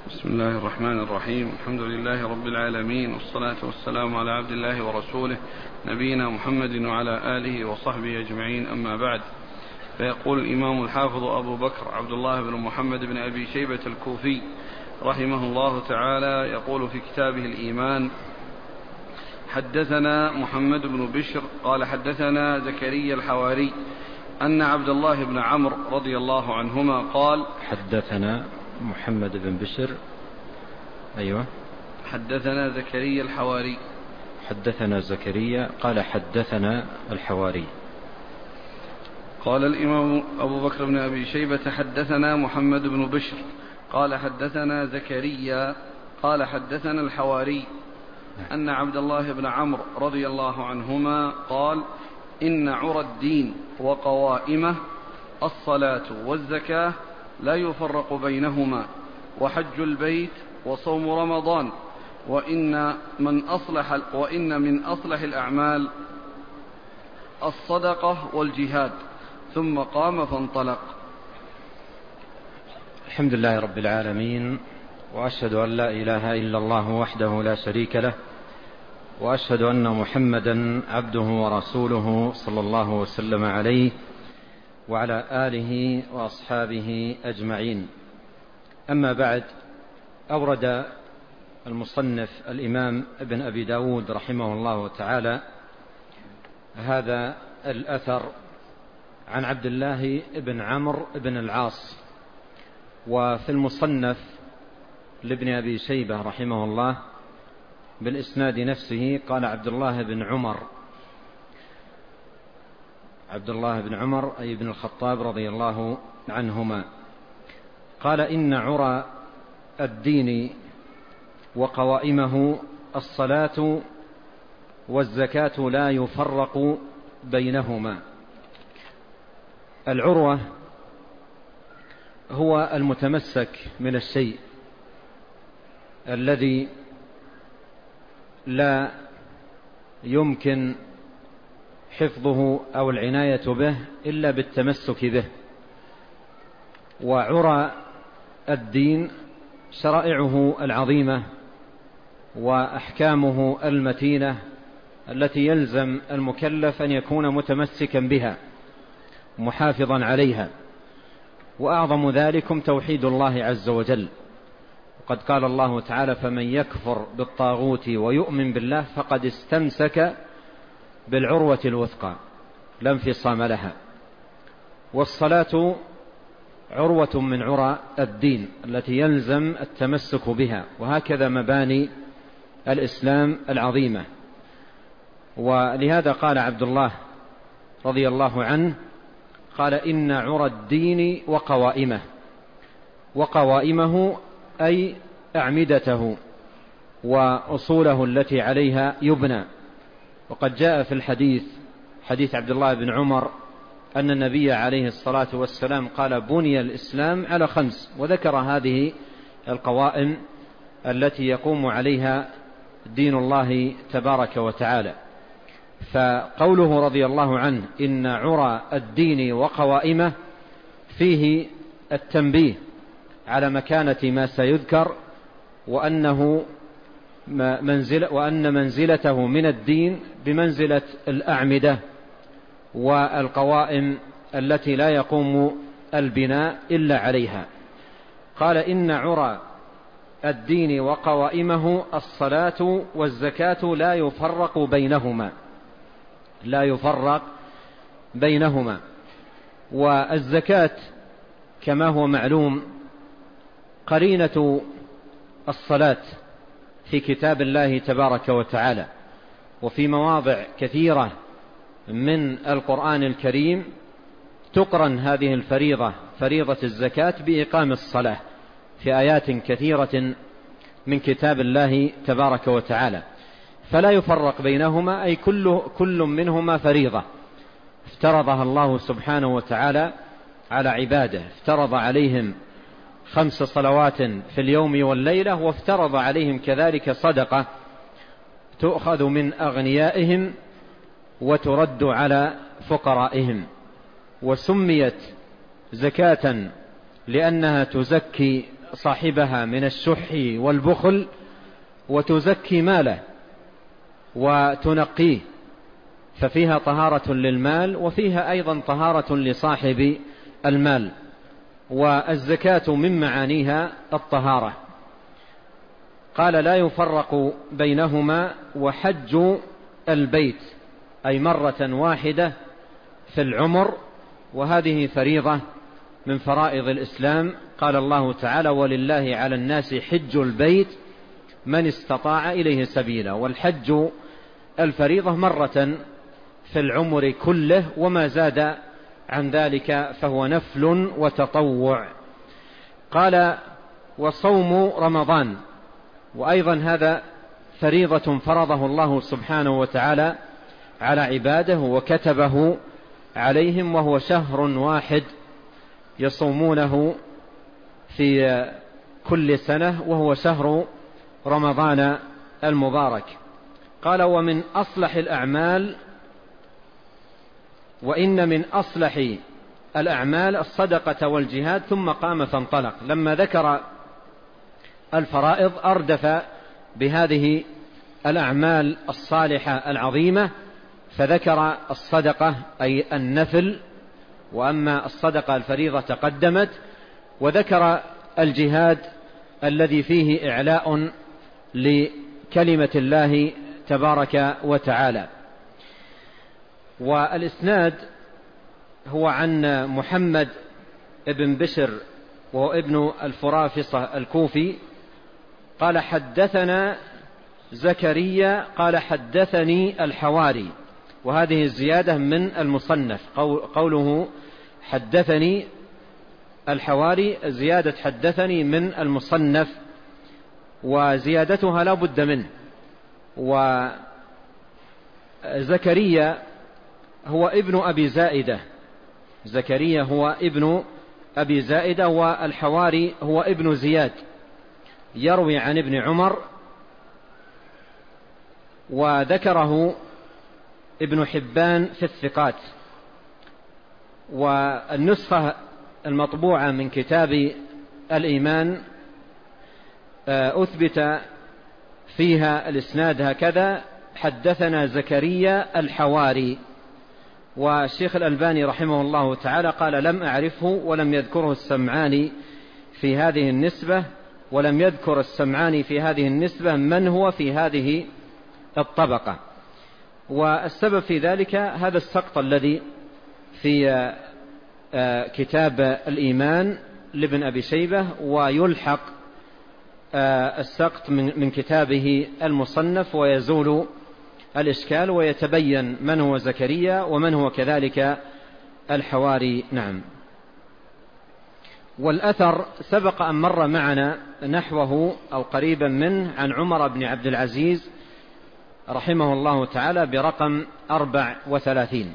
بسم الله الرحمن الرحيم. الحمد لله رب العالمين، والصلاة والسلام على عبد الله ورسوله نبينا محمد وعلى آله وصحبه أجمعين، أما بعد. فيقول الإمام الحافظ أبو بكر عبد الله بن محمد بن أبي شيبة الكوفي رحمه الله تعالى، يقول في كتابه الإيمان: حدثنا محمد بن بشر قال حدثنا زكريا الحواري أن عبد الله بن عمرو رضي الله عنهما قال: حدثنا محمد بن بشر. أيوة. حدثنا زكريا الحواري. حدثنا زكريا قال حدثنا الحواري. قال الإمام أبو بكر بن أبي شيبة: حدثنا محمد بن بشر قال حدثنا زكريا قال حدثنا الحواري أن عبد الله بن عمرو رضي الله عنهما قال: إن عرى الدين وقوائمه الصلاة والزكاة لا يفرق بينهما، وحج البيت وصوم رمضان، وإن من أصلح الأعمال الصدقة والجهاد. ثم قام فانطلق. الحمد لله رب العالمين، وأشهد أن لا إله إلا الله وحده لا شريك له، وأشهد أن محمدا عبده ورسوله صلى الله وسلم عليه وعلى آله وأصحابه أجمعين. أما بعد، أورد المصنف الإمام ابن أبي داود رحمه الله تعالى هذا الأثر عن عبد الله بن عمرو بن العاص. وفي المصنف لابن أبي شيبة رحمه الله بالإسناد نفسه قال عبد الله بن عمر أي بن الخطاب رضي الله عنهما قال: إن عرى الدين وقوائمه الصلاة والزكاة لا يفرق بينهما. العروة هو المتمسك من الشيء الذي لا يمكن حفظه أو العناية به إلا بالتمسك به. وعرى الدين شرائعه العظيمة وأحكامه المتينة التي يلزم المكلف أن يكون متمسكا بها محافظا عليها، وأعظم ذلكم توحيد الله عز وجل. وقد قال الله تعالى: فمن يكفر بالطاغوت ويؤمن بالله فقد استمسك بالعروة الوثقى لا انفصام لها. والصلاة عروة من عرى الدين التي يلزم التمسك بها، وهكذا مباني الإسلام العظيمة. ولهذا قال عبد الله رضي الله عنه قال: إن عرى الدين وقوائمه أي أعمدته وأصوله التي عليها يبنى. وقد جاء في حديث عبد الله بن عمر أن النبي عليه الصلاة والسلام قال: بني الإسلام على 5، وذكر هذه القوائم التي يقوم عليها دين الله تبارك وتعالى. فقوله رضي الله عنه إن عرى الدين وقوائمه فيه التنبيه على مكانة ما سيذكر، وأن منزلته من الدين بمنزلة الأعمدة والقوائم التي لا يقوم البناء إلا عليها. قال: إن عرى الدين وقوائمه الصلاة والزكاة لا يفرق بينهما. والزكاة كما هو معلوم قرينة الصلاة في كتاب الله تبارك وتعالى، وفي مواضع كثيرة من القرآن الكريم تقرن هذه فريضة الزكاة بإقام الصلاة في آيات كثيرة من كتاب الله تبارك وتعالى. فلا يفرق بينهما، أي كل منهما فريضة افترضها الله سبحانه وتعالى على عباده. افترض عليهم 5 صلوات في اليوم والليلة، وافترض عليهم كذلك صدقة تؤخذ من أغنيائهم وترد على فقرائهم. وسميت زكاة لأنها تزكي صاحبها من الشح والبخل وتزكي ماله وتنقيه، ففيها طهارة للمال وفيها أيضا طهارة لصاحب المال. والزكاة من معانيها الطهارة. قال لا يفرق بينهما. وحج البيت أي مرة واحدة في العمر، وهذه فريضة من فرائض الإسلام. قال الله تعالى ولله على الناس حج البيت من استطاع إليه سبيلا. والحج الفريضة مرة في العمر كله، وما زاد عن ذلك فهو نفل وتطوع. قال وصوم رمضان، وأيضا هذا فريضة فرضه الله سبحانه وتعالى على عباده وكتبه عليهم، وهو شهر واحد يصومونه في كل سنة، وهو شهر رمضان المبارك. قال ومن أصلح الأعمال، وإن من أصلح الأعمال الصدقة والجهاد. ثم قام فانطلق. لما ذكر الفرائض أردف بهذه الأعمال الصالحة العظيمة، فذكر الصدقة أي النفل، وأما الصدقة الفريضة تقدمت، وذكر الجهاد الذي فيه إعلاء لكلمة الله تبارك وتعالى. والإسناد هو عن محمد ابن بشر وهو ابن الفرافصة الكوفي قال حدثنا زكريا قال حدثني الحواري، وهذه الزيادة من المصنف. قوله حدثني الحواري زيادة حدثني من المصنف، وزيادتها لا بد منه. وزكريا هو ابن أبي زائدة، زكريا هو ابن أبي زائدة، والحواري هو ابن زياد، يروي عن ابن عمر، وذكره ابن حبان في الثقات. والنسخة المطبوعة من كتاب الإيمان أثبت فيها الإسناد هكذا: حدثنا زكريا الحواري. والشيخ الألباني رحمه الله تعالى قال لم أعرفه، ولم يذكره السمعاني في هذه النسبة، ولم يذكر السمعاني في هذه النسبة من هو في هذه الطبقة. والسبب في ذلك هذا السقط الذي في كتاب الإيمان لابن أبي شيبة، ويلحق السقط من كتابه المصنف، ويزول الإشكال ويتبين من هو زكريا ومن هو كذلك الحواري. نعم. والأثر سبق أن مر معنا نحوه أو قريبا منه عن عمر بن عبد العزيز رحمه الله تعالى برقم 34.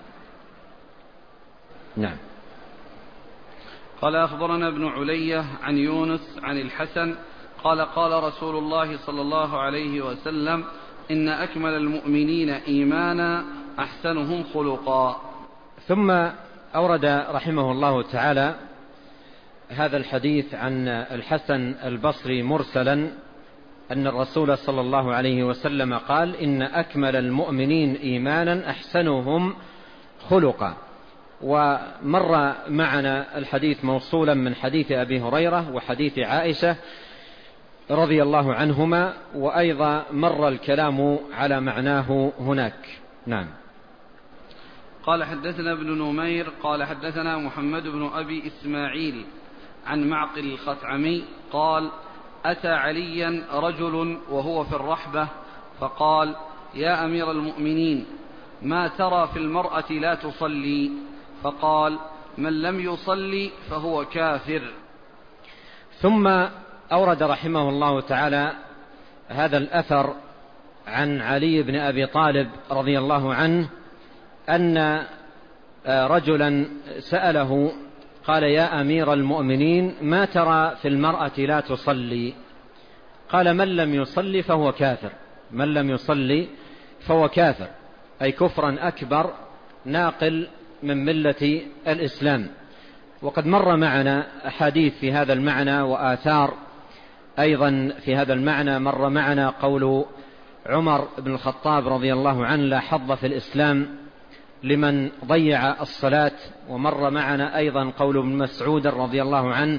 نعم. قال أخبرنا ابن علية عن يونس عن الحسن قال قال رسول الله صلى الله عليه وسلم إن أكمل المؤمنين إيمانا أحسنهم خلقا. ثم أورد رحمه الله تعالى هذا الحديث عن الحسن البصري مرسلا أن الرسول صلى الله عليه وسلم قال إن أكمل المؤمنين إيمانا أحسنهم خلقا. ومر معنا الحديث موصولا من حديث أبي هريرة وحديث عائشة رضي الله عنهما، وأيضا مر الكلام على معناه هناك. نعم. قال حدثنا ابن نمير قال حدثنا محمد بن أبي إسماعيل عن معقل الخثعمي قال أتى عليا رجل وهو في الرحبة فقال يا أمير المؤمنين ما ترى في المرأة لا تصلي؟ فقال من لم يصلي فهو كافر. ثم أورد رحمه الله تعالى هذا الأثر عن علي بن أبي طالب رضي الله عنه أن رجلا سأله قال يا أمير المؤمنين ما ترى في المرأة لا تصلي؟ قال من لم يصلي فهو كافر. من لم يصلي فهو كافر، أي كفرا أكبر ناقل من ملة الإسلام. وقد مر معنا أحاديث في هذا المعنى وآثار أيضا في هذا المعنى. مر معنا قول عمر بن الخطاب رضي الله عنه: لا حظ في الإسلام لمن ضيع الصلاة. ومر معنا أيضا قول ابن مسعود رضي الله عنه: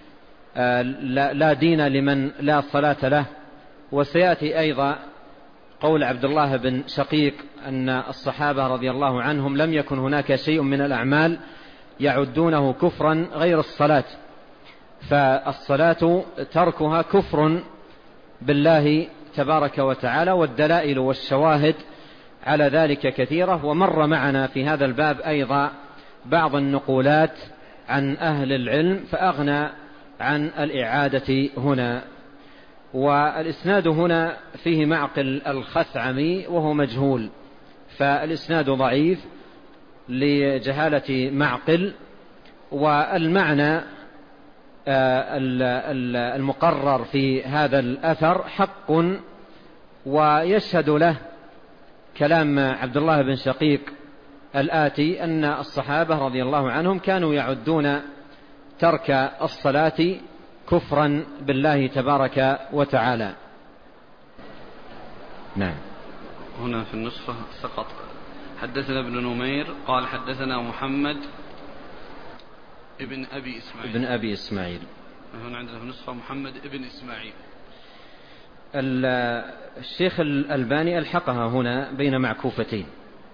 لا دين لمن لا صلاة له. وسيأتي أيضا قول عبد الله بن شقيق أن الصحابة رضي الله عنهم لم يكن هناك شيء من الأعمال يعدونه كفرا غير الصلاة، فالصلاة تركها كفر بالله تبارك وتعالى، والدلائل والشواهد على ذلك كثيرة. ومر معنا في هذا الباب أيضا بعض النقولات عن أهل العلم فأغنى عن الإعادة هنا. والإسناد هنا فيه معقل الخثعمي وهو مجهول، فالإسناد ضعيف لجهالة معقل. والمعنى المقرر في هذا الأثر حق، ويشهد له كلام عبد الله بن شقيق الآتي: أن الصحابة رضي الله عنهم كانوا يعدون ترك الصلاة كفرا بالله تبارك وتعالى. نعم. هنا في النسخة سقط: حدثنا ابن نمير قال حدثنا محمد ابن أبي إسماعيل. هنا عندنا في النسخة محمد ابن إسماعيل. الشيخ الألباني ألحقها هنا بين معكوفتين،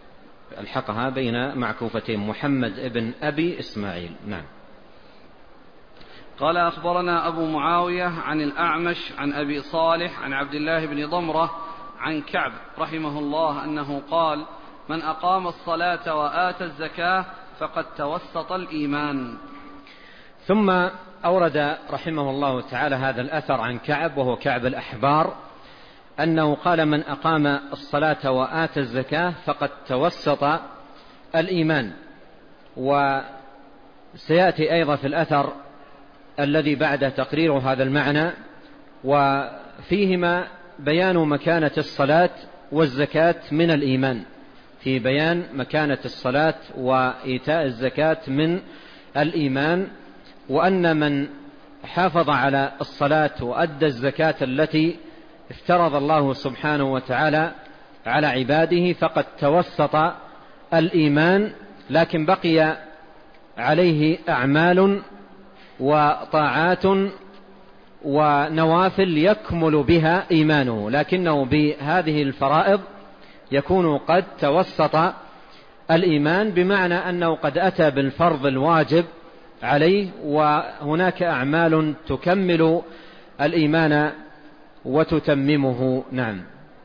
محمد ابن أبي إسماعيل. نعم. قال: أخبرنا أبو معاوية عن الأعمش عن أبي صالح عن عبد الله بن ضمرة عن كعب رحمه الله أنه قال: من أقام الصلاة وآتى الزكاة فقد توسط الإيمان. ثم أورد رحمه الله تعالى هذا الأثر عن كعب، وهو كعب الأحبار، أنه قال: من أقام الصلاة وآتى الزكاة فقد توسط الإيمان. وسيأتي أيضا في الأثر الذي بعد تقرير هذا المعنى، وفيهما بيان مكانة الصلاة والزكاة من الإيمان، في بيان مكانة الصلاة وإيتاء الزكاة من الإيمان، وأن من حافظ على الصلاة وأدى الزكاة التي افترض الله سبحانه وتعالى على عباده فقد توسط الإيمان، لكن بقي عليه أعمال وطاعات ونوافل يكمل بها إيمانه، لكنه بهذه الفرائض يكون قد توسط الإيمان، بمعنى أنه قد أتى بالفرض الواجب عليه، وهناك أعمال تكمل الإيمان وتتممه. نعم.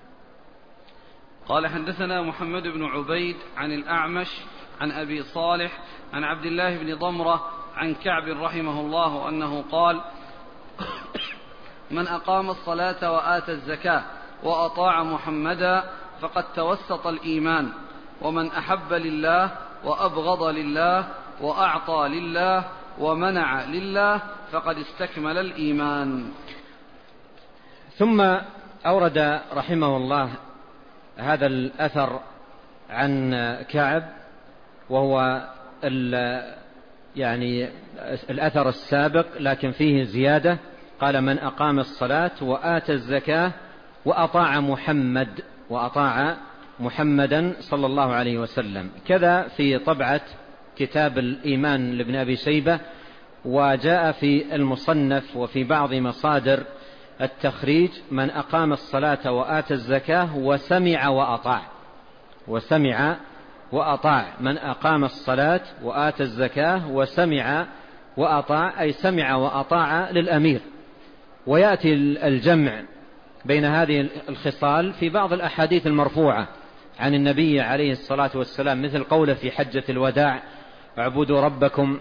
قال: حدثنا محمد بن عبيد عن الأعمش عن أبي صالح عن عبد الله بن ضمرة عن كعب رحمه الله أنه قال: من أقام الصلاة وآتى الزكاة وأطاع محمدا فقد توسط الإيمان، ومن أحب لله وأبغض لله وأعطى لله ومنع لله فقد استكمل الإيمان. ثم أورد رحمه الله هذا الأثر عن كعب، وهو يعني الأثر السابق لكن فيه زيادة. قال: من أقام الصلاة وآتى الزكاة وأطاع محمدا صلى الله عليه وسلم. كذا في طبعة كتاب الإيمان لابن أبي شيبة، وجاء في المصنف وفي بعض مصادر التخريج: من أقام الصلاة وآتى الزكاة وسمع وأطاع. من أقام الصلاة وآتى الزكاة وسمع وأطاع، أي سمع وأطاع للأمير. ويأتي الجمع بين هذه الخصال في بعض الأحاديث المرفوعة عن النبي عليه الصلاة والسلام، مثل قوله في حجة الوداع: اعبدوا ربكم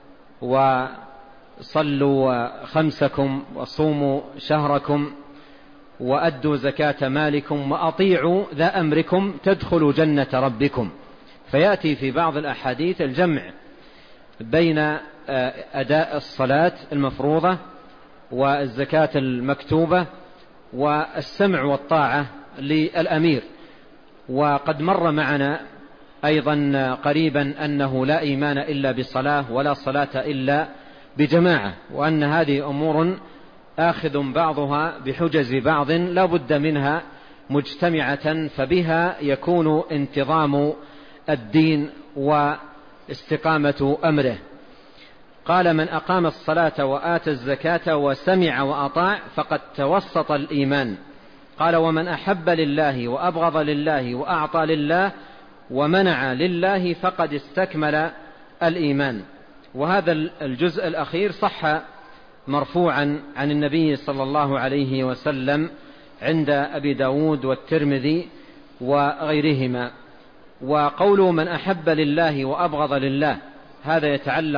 وصلوا خمسكم وصوموا شهركم وأدوا زكاة مالكم وأطيعوا ذا أمركم تدخلوا جنة ربكم. فيأتي في بعض الأحاديث الجمع بين أداء الصلاة المفروضة والزكاة المكتوبة والسمع والطاعة للأمير. وقد مر معنا أيضا قريبا أنه لا إيمان إلا بصلاة ولا صلاة إلا بجماعة، وأن هذه أمور آخذ بعضها بحجز بعض لا بد منها مجتمعة، فبها يكون انتظام الدين واستقامة أمره. قال: من أقام الصلاة وآتى الزكاة وسمع وأطاع فقد توسط الإيمان. قال: ومن أحب لله وأبغض لله وأعطى لله ومنع لله فقد استكمل الإيمان. وهذا الجزء الأخير صح مرفوعا عن النبي صلى الله عليه وسلم عند أبي داود والترمذي وغيرهما. وقول من أحب لله وأبغض لله هذا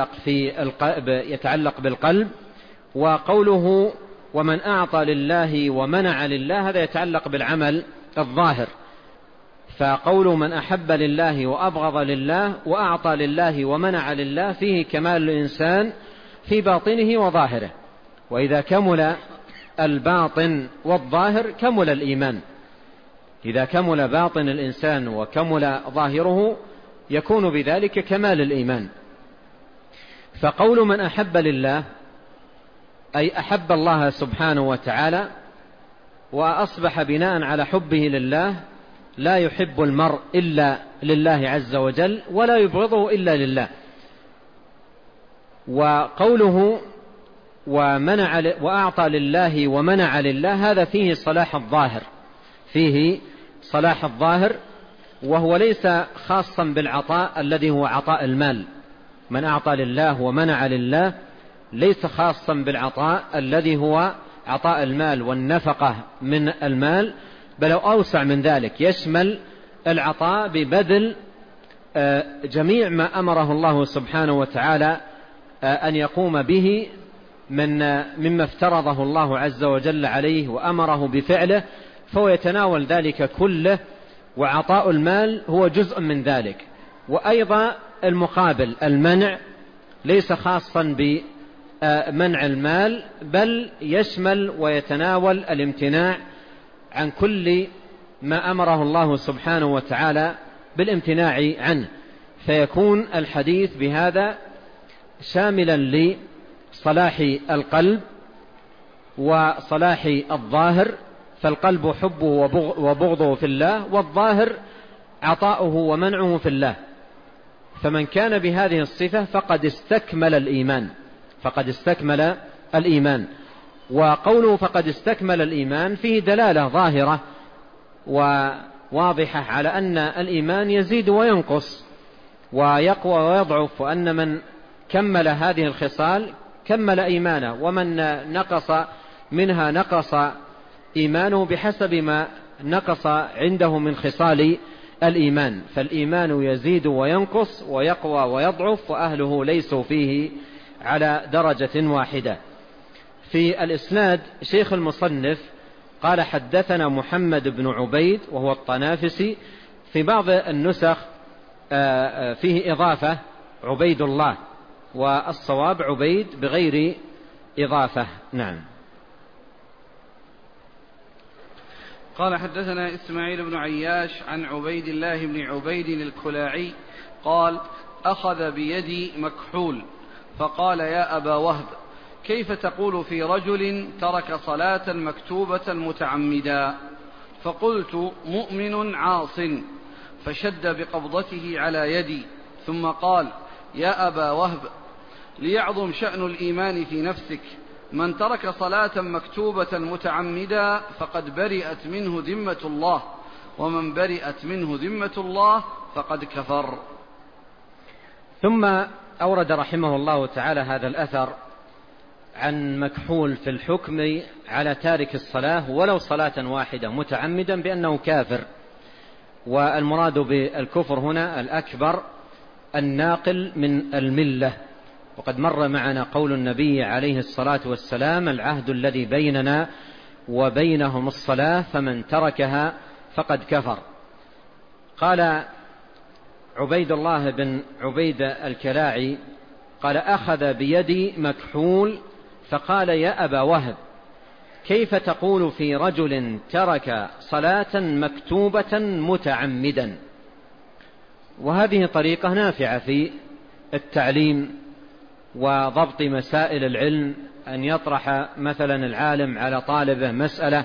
يتعلق بالقلب، وقوله ومن أعطى لله ومنع لله هذا يتعلق بالعمل الظاهر. فقول من أحب لله وأبغض لله وأعطى لله ومنع لله فيه كمال الإنسان في باطنه وظاهره، وإذا كمل الباطن والظاهر كمل الإيمان. إذا كمل باطن الإنسان وكمل ظاهره يكون بذلك كمال الإيمان. فقول من أحب لله أي أحب الله سبحانه وتعالى وأصبح بناء على حبه لله، لا يحب المرء إلا لله عز وجل ولا يبغضه إلا لله. وقوله وأعطى لله ومنع لله هذا فيه صلاح الظاهر، فيه صلاح الظاهر، وهو ليس خاصا بالعطاء الذي هو عطاء المال. من أعطى لله ومنع لله ليس خاصا بالعطاء الذي هو عطاء المال والنفقة من المال، بل أوسع من ذلك، يشمل العطاء ببذل جميع ما أمره الله سبحانه وتعالى أن يقوم به مما افترضه الله عز وجل عليه وأمره بفعله، فهو يتناول ذلك كله، وعطاء المال هو جزء من ذلك. وأيضا المقابل المنع ليس خاصا بمنع المال، بل يشمل ويتناول الامتناع عن كل ما أمره الله سبحانه وتعالى بالامتناع عنه، فيكون الحديث بهذا شاملا لصلاح القلب وصلاح الظاهر، فالقلب حبه وبغضه في الله، والظاهر عطاؤه ومنعه في الله. فمن كان بهذه الصفة فقد استكمل الإيمان، فقد استكمل الإيمان. وقوله فقد استكمل الإيمان فيه دلالة ظاهرة وواضحة على أن الإيمان يزيد وينقص ويقوى ويضعف، وأن من كمل هذه الخصال كمل إيمانه، ومن نقص منها نقص إيمانه بحسب ما نقص عنده من خصال الإيمان. فالإيمان يزيد وينقص ويقوى ويضعف، وأهله ليسوا فيه على درجة واحدة. في الإسناد شيخ المصنف قال: حدثنا محمد بن عبيد وهو الطنافسي، في بعض النسخ فيه إضافة عبيد الله، والصواب عبيد بغير إضافة. نعم. قال: حدثنا إسماعيل بن عياش عن عبيد الله بن عبيد الكلاعي قال: أخذ بيدي مكحول فقال: يا أبا وهب، كيف تقول في رجل ترك صلاة مكتوبة متعمدا؟ فقلت: مؤمن عاص. فشد بقبضته على يدي ثم قال: يا أبا وهب، ليعظم شأن الإيمان في نفسك، من ترك صلاة مكتوبة متعمدا فقد برئت منه ذمة الله، ومن برئت منه ذمة الله فقد كفر. ثم أورد رحمه الله تعالى هذا الأثر عن مكحول في الحكم على تارك الصلاة ولو صلاة واحدة متعمدا بأنه كافر. والمراد بالكفر هنا الأكبر الناقل من الملة. وقد مر معنا قول النبي عليه الصلاة والسلام: العهد الذي بيننا وبينهم الصلاة فمن تركها فقد كفر. قال عبيد الله بن عبيد الكلاعي قال: أخذ بيدي مكحول فقال: يا أبا وهب، كيف تقول في رجل ترك صلاة مكتوبة متعمدا؟ وهذه طريقة نافعة في التعليم وضبط مسائل العلم، أن يطرح مثلا العالم على طالبه مسألة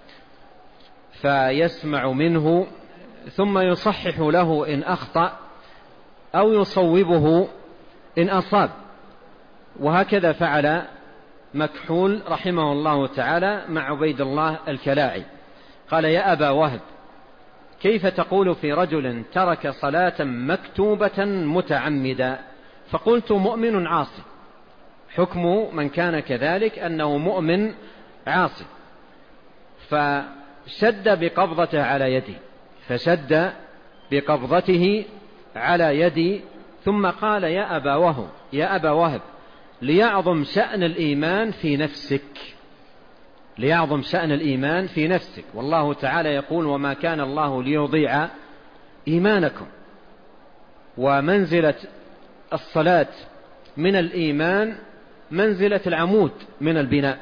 فيسمع منه ثم يصحح له إن أخطأ أو يصوبه إن أصاب. وهكذا فعل مكحول رحمه الله تعالى مع عبيد الله الكلاعي. قال: يا أبا وهب، كيف تقول في رجل ترك صلاة مكتوبة متعمدا؟ فقلت: مؤمن عاصي. حكم من كان كذلك أنه مؤمن عاصي. فشد بقبضته على يدي، فشد بقبضته على يدي، ثم قال: يا أبا وهب، ليعظم شأن الإيمان في نفسك، ليعظم شأن الإيمان في نفسك. والله تعالى يقول: وما كان الله ليضيع إيمانكم. ومنزلة الصلاة من الإيمان منزلة العمود من البناء،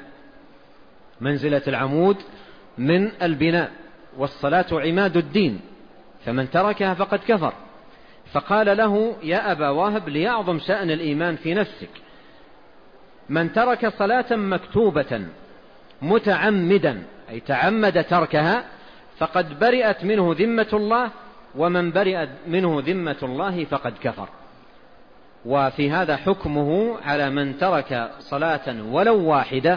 منزلة العمود من البناء، والصلاة عماد الدين، فمن تركها فقد كفر. فقال له: يا أبا وهب، ليعظم شأن الإيمان في نفسك، من ترك صلاة مكتوبة متعمدا، أي تعمد تركها، فقد برئت منه ذمة الله، ومن برئت منه ذمة الله فقد كفر. وفي هذا حكمه على من ترك صلاة ولو واحدة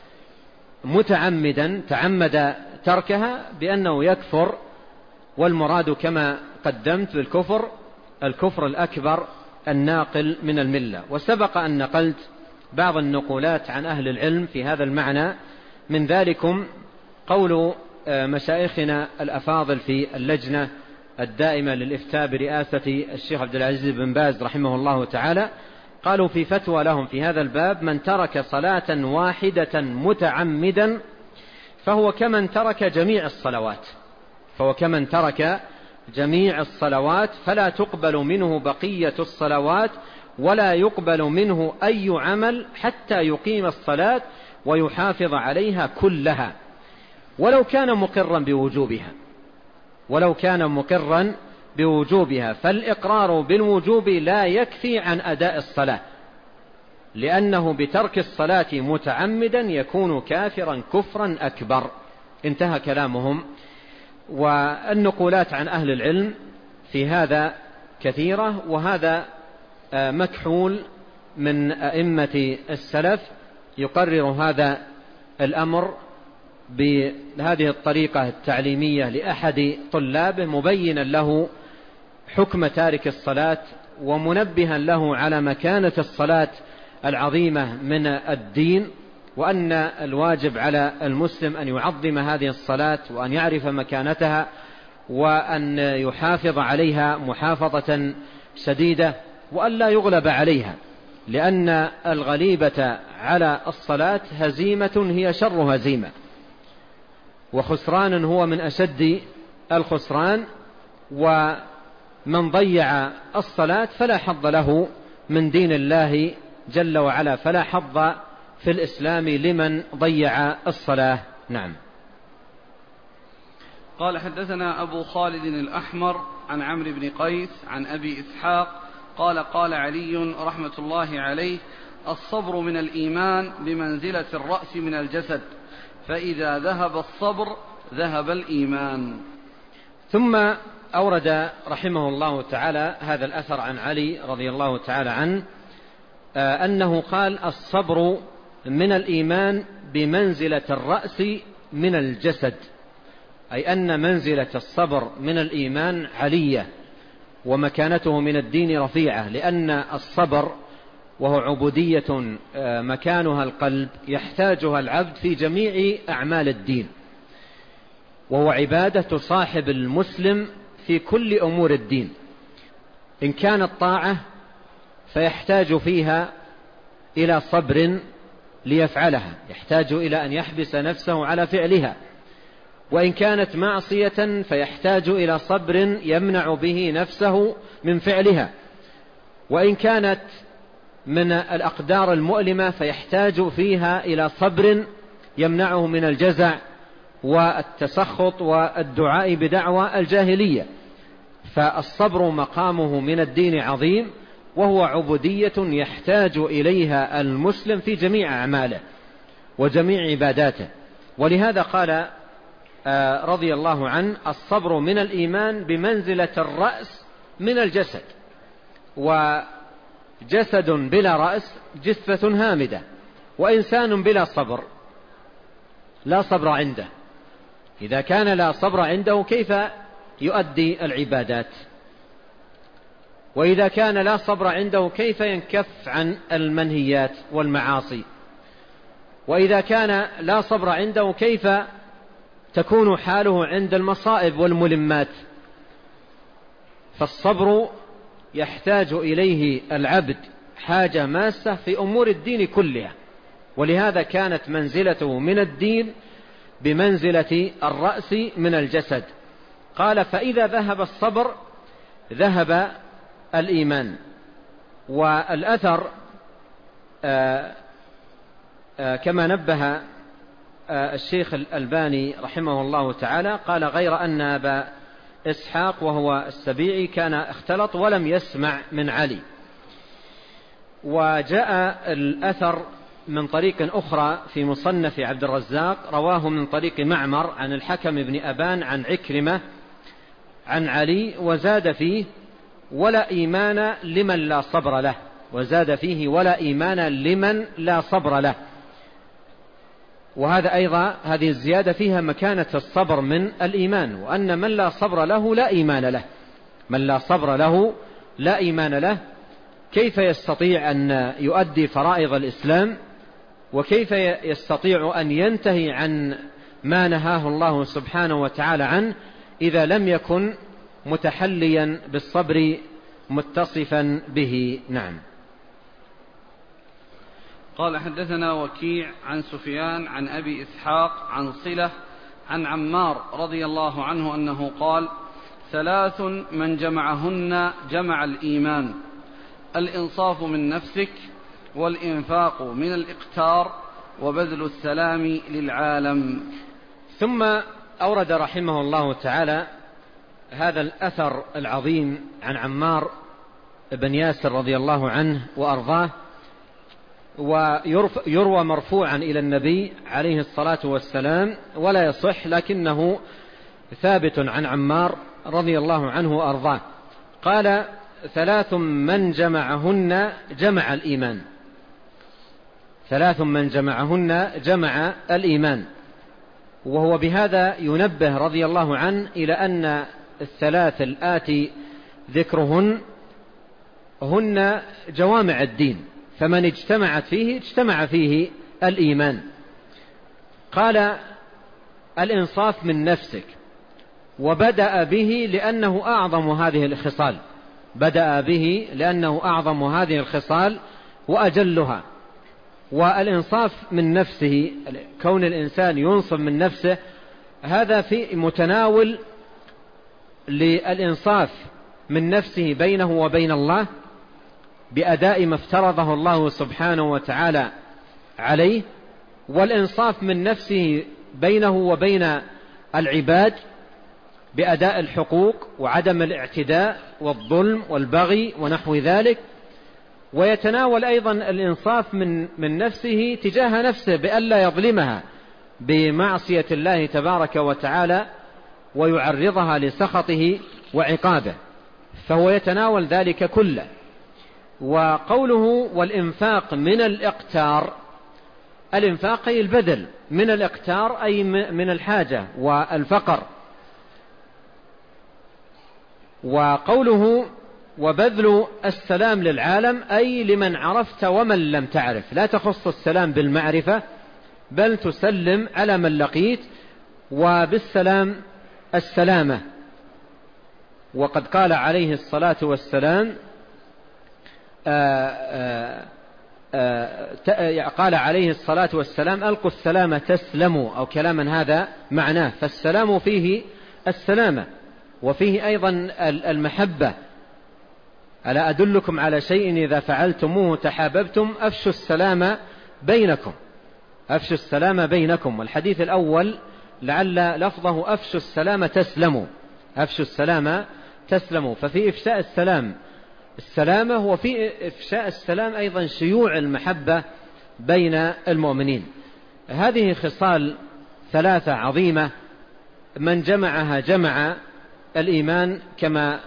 متعمدا، تعمد تركها، بأنه يكفر. والمراد كما قدمت بالكفر الكفر الأكبر الناقل من الملة. وسبق أن نقلت بعض النقولات عن أهل العلم في هذا المعنى، من ذلكم قول مشايخنا الأفاضل في اللجنة الدائمة للإفتاء برئاسة الشيخ عبد العزيز بن باز رحمه الله تعالى. قالوا في فتوى لهم في هذا الباب: من ترك صلاة واحدة متعمدا فهو كمن ترك جميع الصلوات، فهو كمن ترك جميع الصلوات، فلا تقبل منه بقية الصلوات، ولا يقبل منه أي عمل حتى يقيم الصلاة ويحافظ عليها كلها، ولو كان مقرا بوجوبها، ولو كان مقرا بوجوبها. فالإقرار بالوجوب لا يكفي عن أداء الصلاة، لأنه بترك الصلاة متعمدا يكون كافرا كفرا أكبر. انتهى كلامهم. والنقولات عن أهل العلم في هذا كثيرة، وهذا مكحول من أئمة السلف يقرر هذا الأمر بهذه الطريقة التعليمية لأحد طلابه، مبينا له حكم تارك الصلاة، ومنبها له على مكانة الصلاة العظيمة من الدين، وأن الواجب على المسلم أن يعظم هذه الصلاة، وأن يعرف مكانتها، وأن يحافظ عليها محافظة شديدة، وأن لا يغلب عليها، لأن الغليبة على الصلاة هزيمة هي شر هزيمة، وخسران هو من أشد الخسران. ومن ضيع الصلاة فلا حظ له من دين الله جل وعلا، فلا حظ في الإسلام لمن ضيع الصلاة. نعم. قال: حدثنا أبو خالد الأحمر عن عمرو بن قيس عن أبي إسحاق قال: قال علي رحمة الله عليه: الصبر من الإيمان بمنزلة الرأس من الجسد، فإذا ذهب الصبر ذهب الإيمان. ثم أورد رحمه الله تعالى هذا الأثر عن علي رضي الله تعالى عنه أنه قال: الصبر من الإيمان بمنزلة الرأس من الجسد، أي أن منزلة الصبر من الإيمان علية، ومكانته من الدين رفيعة، لأن الصبر وهو عبودية مكانها القلب يحتاجها العبد في جميع أعمال الدين، وهو عبادة صاحب المسلم في كل أمور الدين. إن كانت طاعة فيحتاج فيها إلى صبر ليفعلها، يحتاج إلى أن يحبس نفسه على فعلها. وإن كانت معصية فيحتاج إلى صبر يمنع به نفسه من فعلها. وإن كانت من الأقدار المؤلمة فيحتاج فيها إلى صبر يمنعه من الجزع والتسخط والدعاء بدعوى الجاهلية. فالصبر مقامه من الدين عظيم، وهو عبودية يحتاج إليها المسلم في جميع أعماله وجميع عباداته. ولهذا قال رضي الله عنه: الصبر من الإيمان بمنزلة الرأس من الجسد، وجسد بلا رأس جثة هامدة، وإنسان بلا صبر لا صبر عنده. إذا كان لا صبر عنده كيف يؤدي العبادات؟ وإذا كان لا صبر عنده كيف ينكف عن المنهيات والمعاصي؟ وإذا كان لا صبر عنده كيف تكون حاله عند المصائب والملمات؟ فالصبر يحتاج إليه العبد حاجة ماسة في أمور الدين كلها، ولهذا كانت منزلته من الدين بمنزلة الرأس من الجسد. قال: فإذا ذهب الصبر ذهب الإيمان. والأثر كما نبه الشيخ الألباني رحمه الله تعالى قال: غير أن أبا إسحاق وهو السبيعي كان اختلط ولم يسمع من علي. وجاء الأثر من طريق أخرى في مصنف عبد الرزاق، رواه من طريق معمر عن الحكم بن أبان عن عكرمة عن علي، وزاد فيه: ولا إيمان لمن لا صبر له. وزاد فيه: ولا إيمان لمن لا صبر له. وهذا أيضا هذه الزيادة فيها مكانة الصبر من الإيمان، وأن من لا صبر له لا إيمان له. من لا صبر له لا إيمان له. كيف يستطيع أن يؤدي فرائض الإسلام؟ وكيف يستطيع أن ينتهي عن ما نهاه الله سبحانه وتعالى عنه إذا لم يكن متحليا بالصبر متصفا به؟ نعم. قال: حدثنا وكيع عن سفيان عن أبي إسحاق عن صلة عن عمار رضي الله عنه أنه قال: 3 من جمعهن جمع الإيمان: الإنصاف من نفسك، والإنفاق من الإقتار، وبذل السلام للعالم. ثم أورد رحمه الله تعالى هذا الأثر العظيم عن عمار بن ياسر رضي الله عنه وأرضاه، ويروى مرفوعا إلى النبي عليه الصلاة والسلام ولا يصح، لكنه ثابت عن عمار رضي الله عنه وأرضاه. قال: 3 من جمعهن جمع الإيمان. 3 من جمعهن جمع الإيمان. وهو بهذا ينبه رضي الله عنه إلى أن الثلاث الآتي ذكرهن هن جوامع الدين، فمن اجتمعت فيه اجتمع فيه الإيمان. قال: الإنصاف من نفسك، وبدأ به لأنه أعظم هذه الخصال. بدأ به لأنه أعظم هذه الخصال وأجلها. والإنصاف من نفسه، كون الإنسان ينصف من نفسه، هذا في متناول للإنصاف من نفسه بينه وبين الله بأداء ما افترضه الله سبحانه وتعالى عليه، والإنصاف من نفسه بينه وبين العباد بأداء الحقوق وعدم الاعتداء والظلم والبغي ونحو ذلك. ويتناول أيضا الإنصاف من نفسه تجاه نفسه بألا يظلمها بمعصية الله تبارك وتعالى ويعرضها لسخطه وعقابه، فهو يتناول ذلك كله. وقوله: والإنفاق من الإقتار، الإنفاق أي البذل، من الإقتار أي من الحاجة والفقر. وقوله: وبذل السلام للعالم، أي لمن عرفت ومن لم تعرف. لا تخص السلام بالمعرفة، بل تسلم على من لقيت، وبالسلام السلامة. وقد قال عليه الصلاة والسلام قال عليه الصلاة والسلام: ألقوا السلام تسلموا، أو كلاما هذا معناه. فالسلام فيه السلامة، وفيه أيضا المحبة. ألا أدلكم على شيء إذا فعلتموه تحاببتم؟ أفشوا السلام بينكم. أفشوا السلام بينكم. والحديث الأول لعل لفظه: أفشوا السلام تسلموا. أفشوا السلام تسلموا. ففي إفشاء السلام السلامة، وفي إفشاء السلام أيضا شيوع المحبة بين المؤمنين. هذه خصال ثلاثة عظيمة من جمعها جمع الإيمان، كما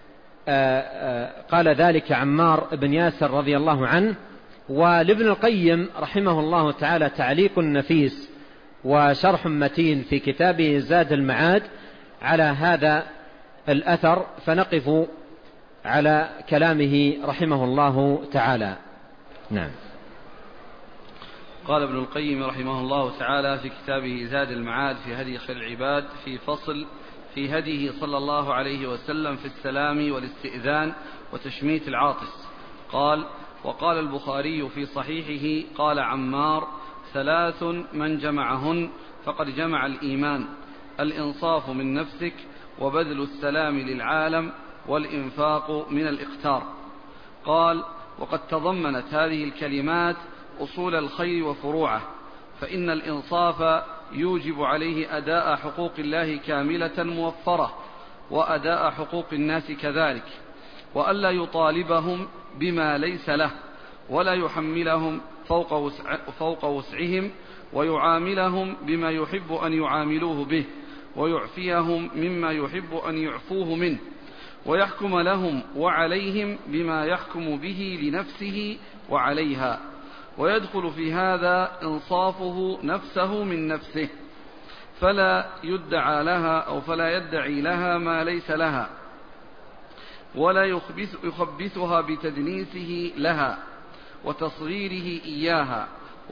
قال ذلك عمار بن ياسر رضي الله عنه. ولابن القيم رحمه الله تعالى تعليق نفيس وشرح متين في كتابه زاد المعاد على هذا الأثر، فنقف على كلامه رحمه الله تعالى. نعم. قال ابن القيم رحمه الله تعالى في كتابه زاد المعاد في هدي خير العباد في فصل في هديه صلى الله عليه وسلم في السلام والاستئذان وتشميت العاطس، قال: وقال البخاري في صحيحه قال عمار: ثلاث من جمعهن فقد جمع الإيمان: الإنصاف من نفسك، وبذل السلام للعالم، والإنفاق من الإقتار. قال: وقد تضمنت هذه الكلمات أصول الخير وفروعه، فإن الإنصاف يوجب عليه أداء حقوق الله كاملة موفرة، وأداء حقوق الناس كذلك، وألا يطالبهم بما ليس له، ولا يحملهم فوق وسعهم، ويعاملهم بما يحب أن يعاملوه به، ويعفيهم مما يحب أن يعفوه منه، ويحكم لهم وعليهم بما يحكم به لنفسه وعليها، ويدخل في هذا إنصافه نفسه من نفسه، فلا يدعى لها أو فلا يدعي لها ما ليس لها، ولا يخبثها بتدنيسه لها وتصغيره إياها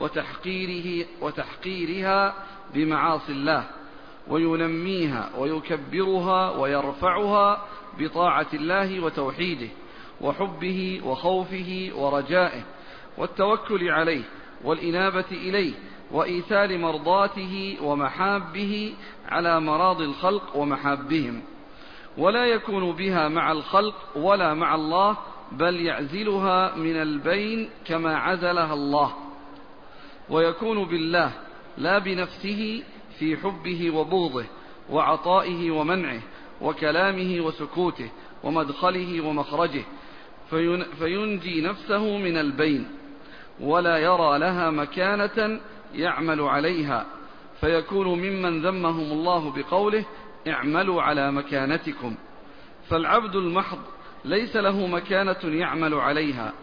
وتحقيرها بمعاصي الله، وينميها ويكبرها ويرفعها بطاعة الله وتوحيده وحبه وخوفه ورجائه والتوكل عليه والإنابة إليه وإيثار مرضاته ومحابه على مراض الخلق ومحابهم، ولا يكون بها مع الخلق ولا مع الله، بل يعزلها من البين كما عزلها الله، ويكون بالله لا بنفسه في حبه وبغضه وعطائه ومنعه وكلامه وسكوته ومدخله ومخرجه، فينجي نفسه من البين، ولا يرى لها مكانة يعمل عليها، فيكون ممن ذمهم الله بقوله: اعملوا على مكانتكم. فالعبد المحض ليس له مكانة يعمل عليها،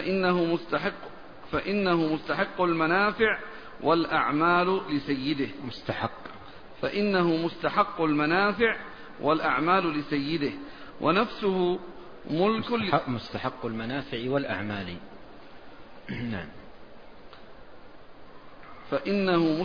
فإنه مستحق المنافع والأعمال لسيده. فإنه مستحق المنافع والأعمال لسيده، ونفسه ملك مستحق المنافع والأعمال. نعم. فإنه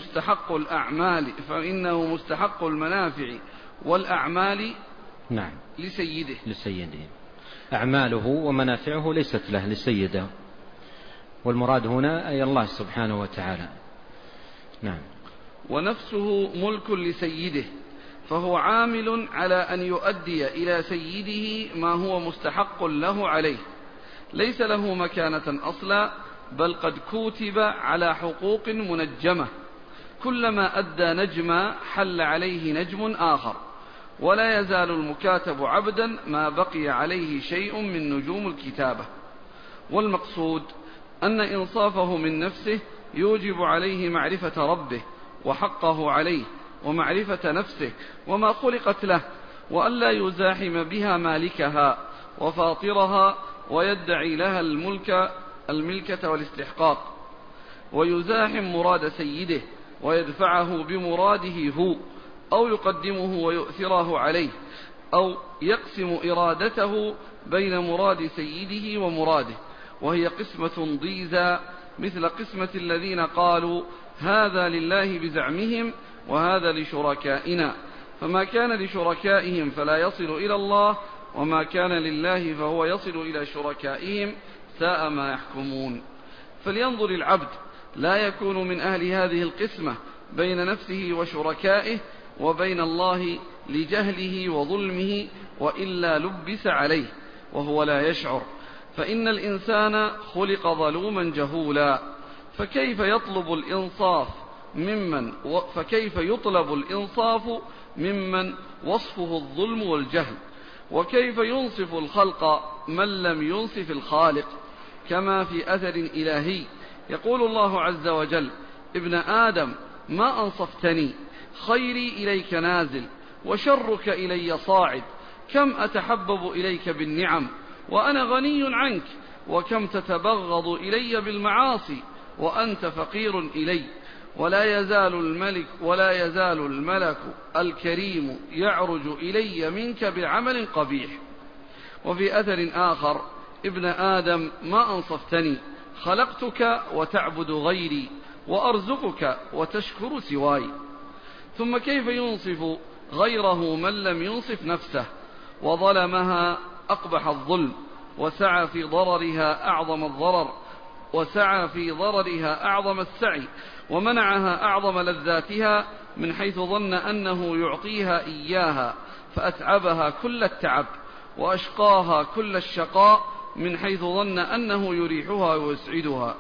مستحق المنافع والأعمال نعم لسيده. أعماله ومنافعه ليست له، لسيده، والمراد هنا أي الله سبحانه وتعالى. نعم. ونفسه ملك لسيده، فهو عامل على أن يؤدي إلى سيده ما هو مستحق له عليه، ليس له مكانة أصلا، بل قد كوتب على حقوق منجمة، كلما أدى نجما حل عليه نجم آخر، ولا يزال المكاتب عبدا ما بقي عليه شيء من نجوم الكتابة. والمقصود أن إنصافه من نفسه يوجب عليه معرفة ربه وحقه عليه، ومعرفة نفسه وما خلقت له، وألا يزاحم بها مالكها وفاطرها ويدعي لها الملكة والاستحقاق، ويزاحم مراد سيده ويدفعه بمراده هو، أو يقدمه ويؤثره عليه، أو يقسم إرادته بين مراد سيده ومراده، وهي قسمة ضيزى مثل قسمة الذين قالوا هذا لله بزعمهم وهذا لشركائنا، فما كان لشركائهم فلا يصل إلى الله، وما كان لله فهو يصل إلى شركائهم، ساء ما يحكمون. فلينظر العبد لا يكون من أهل هذه القسمة بين نفسه وشركائه وبين الله لجهله وظلمه، وإلا لبس عليه وهو لا يشعر، فإن الإنسان خلق ظلوما جهولا، فكيف يطلب الإنصاف ممن وصفه الظلم والجهل، وكيف ينصف الخلق من لم ينصف الخالق؟ كما في أثر إلهي يقول الله عز وجل: ابن آدم ما أنصفتني، خيري إليك نازل وشرك إلي صاعد، كم أتحبب إليك بالنعم وأنا غني عنك، وكم تتبغض إلي بالمعاصي وأنت فقير إلي. ولا يزال الملك الكريم يعرج إلي منك بعمل قبيح. وفي أثر آخر: ابن آدم ما أنصفتني، خلقتك وتعبد غيري وأرزقك وتشكر سواي. ثم كيف ينصف غيره من لم ينصف نفسه وظلمها أقبح الظلم، وسعى في ضررها أعظم الضرر، وسعى في ضررها أعظم السعي، ومنعها أعظم لذاتها من حيث ظن أنه يعطيها إياها، فأتعبها كل التعب، وأشقاها كل الشقاء من حيث ظن أنه يريحها ويسعدها،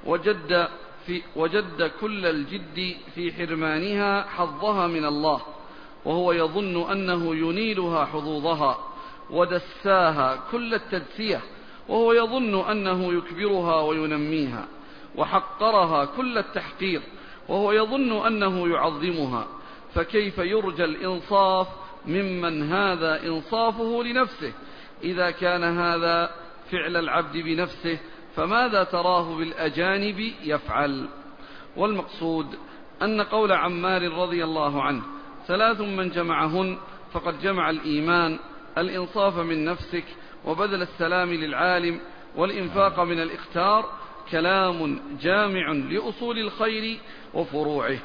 وجد كل الجد في حرمانها حظها من الله، وهو يظن أنه ينيلها حظوظها، ودساها كل التدسية، وهو يظن أنه يكبرها وينميها، وحقرها كل التحقير، وهو يظن أنه يعظمها. فكيف يرجى الإنصاف ممن هذا إنصافه لنفسه؟ إذا كان هذا فعل العبد بنفسه، فماذا تراه بالأجانب يفعل؟ والمقصود أن قول عمار رضي الله عنه: 3 من جمعهن فقد جمع الإيمان، الإنصاف من نفسك، وبذل السلام للعالم، والإنفاق من الإختار، كلام جامع لأصول الخير وفروعه.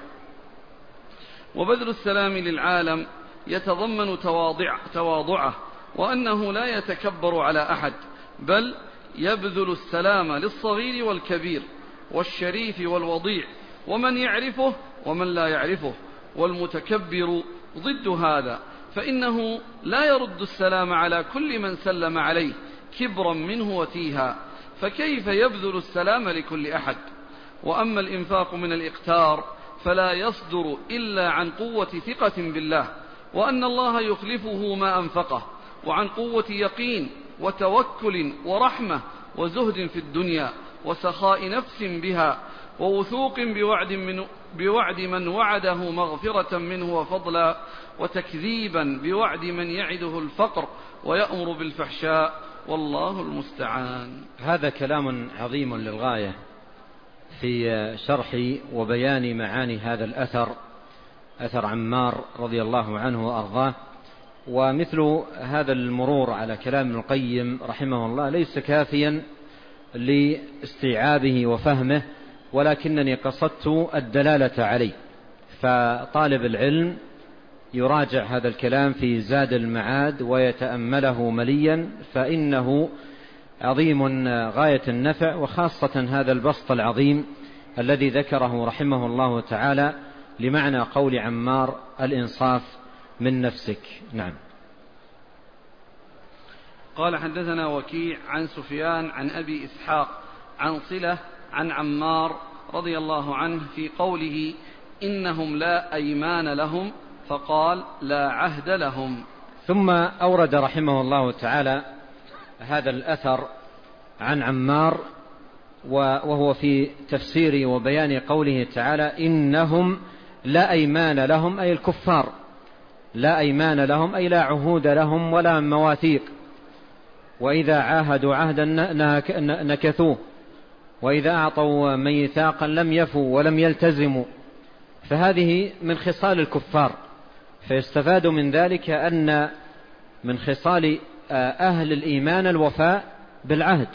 وبذل السلام للعالم يتضمن تواضعه، وأنه لا يتكبر على أحد، بل يبذل السلام للصغير والكبير، والشريف والوضيع، ومن يعرفه ومن لا يعرفه. والمتكبر ضد هذا، فإنه لا يرد السلام على كل من سلم عليه كبرا منه وتيها، فكيف يبذل السلام لكل أحد؟ وأما الإنفاق من الإقتار فلا يصدر إلا عن قوة ثقة بالله، وأن الله يخلفه ما أنفقه، وعن قوة يقين وتوكل ورحمة وزهد في الدنيا وسخاء نفس بها، ووثوق بوعد من وعده مغفرة منه وفضلا، وتكذيبا بوعد من يعده الفقر ويأمر بالفحشاء، والله المستعان. هذا كلام عظيم للغاية في شرح وبيان معاني هذا الأثر، أثر عمار رضي الله عنه وأرضاه. ومثل هذا المرور على كلام ابن القيم رحمه الله ليس كافيا لاستيعابه وفهمه، ولكنني قصدت الدلالة عليه. فطالب العلم يراجع هذا الكلام في زاد المعاد ويتأمله مليا، فإنه عظيم غاية النفع، وخاصة هذا البسط العظيم الذي ذكره رحمه الله تعالى لمعنى قول عمار: الإنصاف من نفسك. نعم. قال: حدثنا وكيع عن سفيان عن أبي إسحاق عن صلة عن عمار رضي الله عنه في قوله: إنهم لا أيمان لهم، فقال: لا عهد لهم. ثم أورد رحمه الله تعالى هذا الأثر عن عمار، وهو في تفسير وبيان قوله تعالى: إنهم لا أيمان لهم، أي الكفار، لا أيمان لهم أي لا عهود لهم ولا مواثيق، وإذا عاهدوا عهدا نكثوه، وإذا أعطوا ميثاقا لم يفوا ولم يلتزموا. فهذه من خصال الكفار، فيستفاد من ذلك أن من خصال أهل الإيمان الوفاء بالعهد.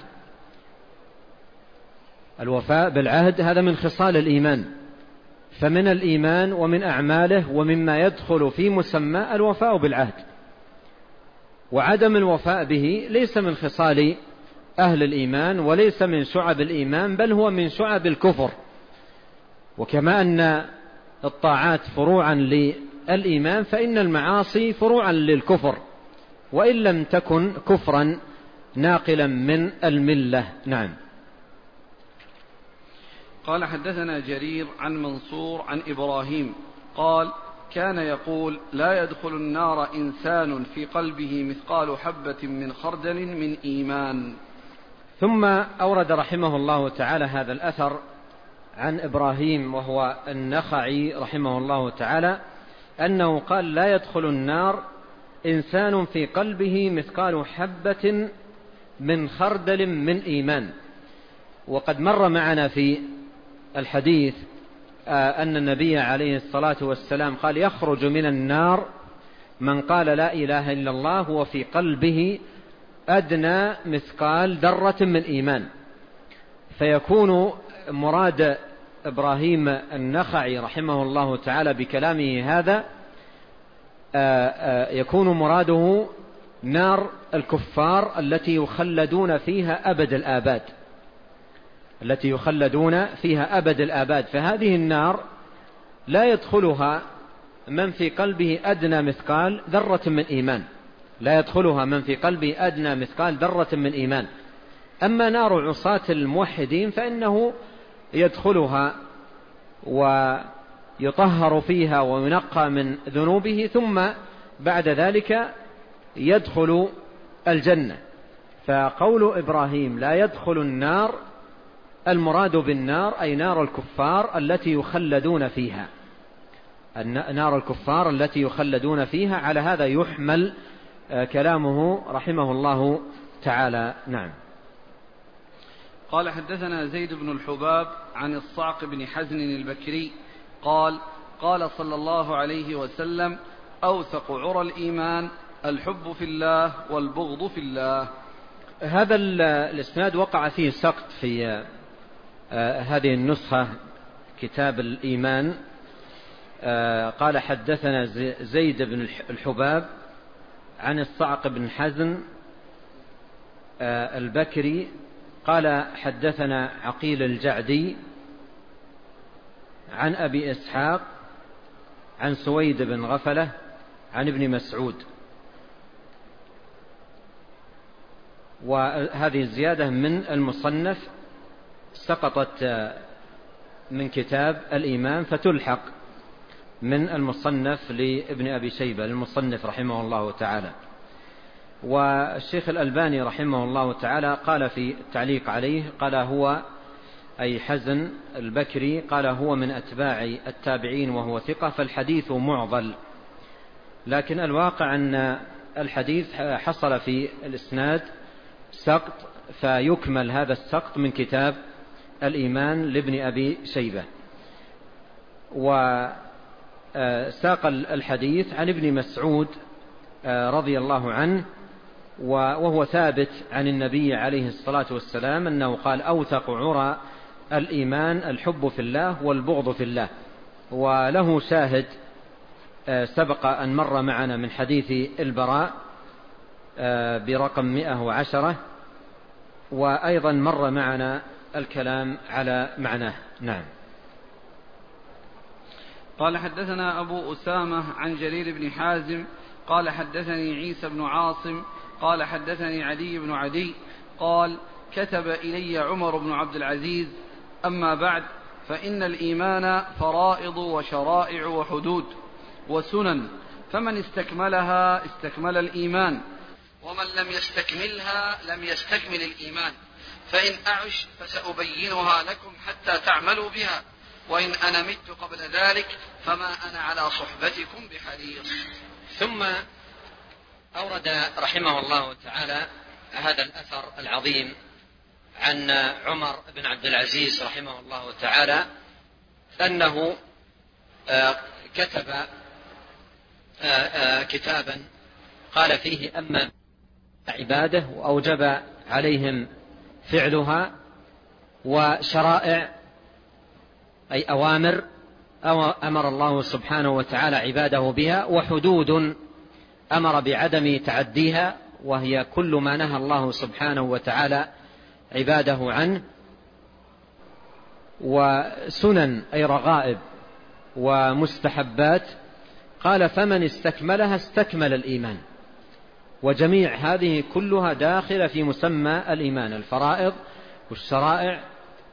الوفاء بالعهد هذا من خصال الإيمان، فمن الإيمان ومن أعماله ومما يدخل في مسمى الوفاء بالعهد. وعدم الوفاء به ليس من خصال أهل الإيمان وليس من شعب الإيمان، بل هو من شعب الكفر. وكما أن الطاعات فروعا للإيمان، فإن المعاصي فروعا للكفر، وإن لم تكن كفرا ناقلا من الملة. نعم. قال: حدثنا جرير عن منصور عن إبراهيم قال: كان يقول: لا يدخل النار إنسان في قلبه مثقال حبة من خردل من إيمان. ثم أورد رحمه الله تعالى هذا الأثر عن إبراهيم وهو النخعي رحمه الله تعالى أنه قال: لا يدخل النار إنسان في قلبه مثقال حبة من خردل من إيمان. وقد مر معنا في الحديث أن النبي عليه الصلاة والسلام قال: يخرج من النار من قال لا إله إلا الله وفي قلبه أدنى مثقال ذرة من إيمان. فيكون مراد إبراهيم النخعي رحمه الله تعالى بكلامه هذا يكون مراده نار الكفار التي يخلدون فيها أبد الآباد، التي يخلدون فيها أبد الآباد. فهذه النار لا يدخلها من في قلبه أدنى مثقال ذرة من إيمان، لا يدخلها من في قلبه أدنى مثقال ذرة من إيمان. أما نار عصاة الموحدين فإنه يدخلها ويطهر فيها وينقى من ذنوبه، ثم بعد ذلك يدخل الجنة. فقول إبراهيم لا يدخل النار، المراد بالنار أي نار الكفار التي يخلدون فيها، نار الكفار التي يخلدون فيها. على هذا يحمل كلامه رحمه الله تعالى. نعم. قال: حدثنا زيد بن الحباب عن الصعق بن حزن البكري قال: قال صلى الله عليه وسلم: أوثق عرى الإيمان الحب في الله والبغض في الله. هذا الإسناد وقع فيه سقط في هذه النسخة كتاب الإيمان. قال: حدثنا زيد بن الحباب عن الصعق بن حزن البكري قال: حدثنا عقيل الجعدي عن أبي إسحاق عن سويد بن غفلة عن ابن مسعود. وهذه الزيادة من المصنف سقطت من كتاب الإيمان فتلحق من المصنف لابن أبي شيبة المصنف رحمه الله تعالى. والشيخ الألباني رحمه الله تعالى قال في التعليق عليه، قال هو أي حزن البكري قال هو من أتباع التابعين وهو ثقة، فالحديث معضل. لكن الواقع أن الحديث حصل في الإسناد سقط، فيكمل هذا السقط من كتاب الإيمان لابن أبي شيبة. وساق الحديث عن ابن مسعود رضي الله عنه، وهو ثابت عن النبي عليه الصلاة والسلام أنه قال: أوثق عرى الإيمان الحب في الله والبغض في الله. وله شاهد سبق أن مر معنا من حديث البراء برقم 110، وأيضا مر معنا الكلام على معناه. نعم. قال: حدثنا أبو أسامة عن جرير بن حازم قال: حدثني عيسى بن عاصم قال: حدثني عدي بن عدي قال: كتب إلي عمر بن عبد العزيز: أما بعد، فإن الإيمان فرائض وشرائع وحدود وسنن، فمن استكملها استكمل الإيمان، ومن لم يستكملها لم يستكمل الإيمان. فإن أعش فسأبينها لكم حتى تعملوا بها، وإن أنا مت قبل ذلك فما أنا على صحبتكم بحريص. ثم أورد رحمه الله تعالى هذا الأثر العظيم عن عمر بن عبد العزيز رحمه الله تعالى أنه كتب كتابا قال فيه: أما عباده وأوجب عليهم فعلها، وشرائع أي أوامر أمر الله سبحانه وتعالى عباده بها، وحدود أمر بعدم تعديها، وهي كل ما نهى الله سبحانه وتعالى عباده عنه، وسنن أي رغائب ومستحبات. قال: فمن استكملها استكمل الإيمان. وجميع هذه كلها داخلة في مسمى الإيمان: الفرائض والشرائع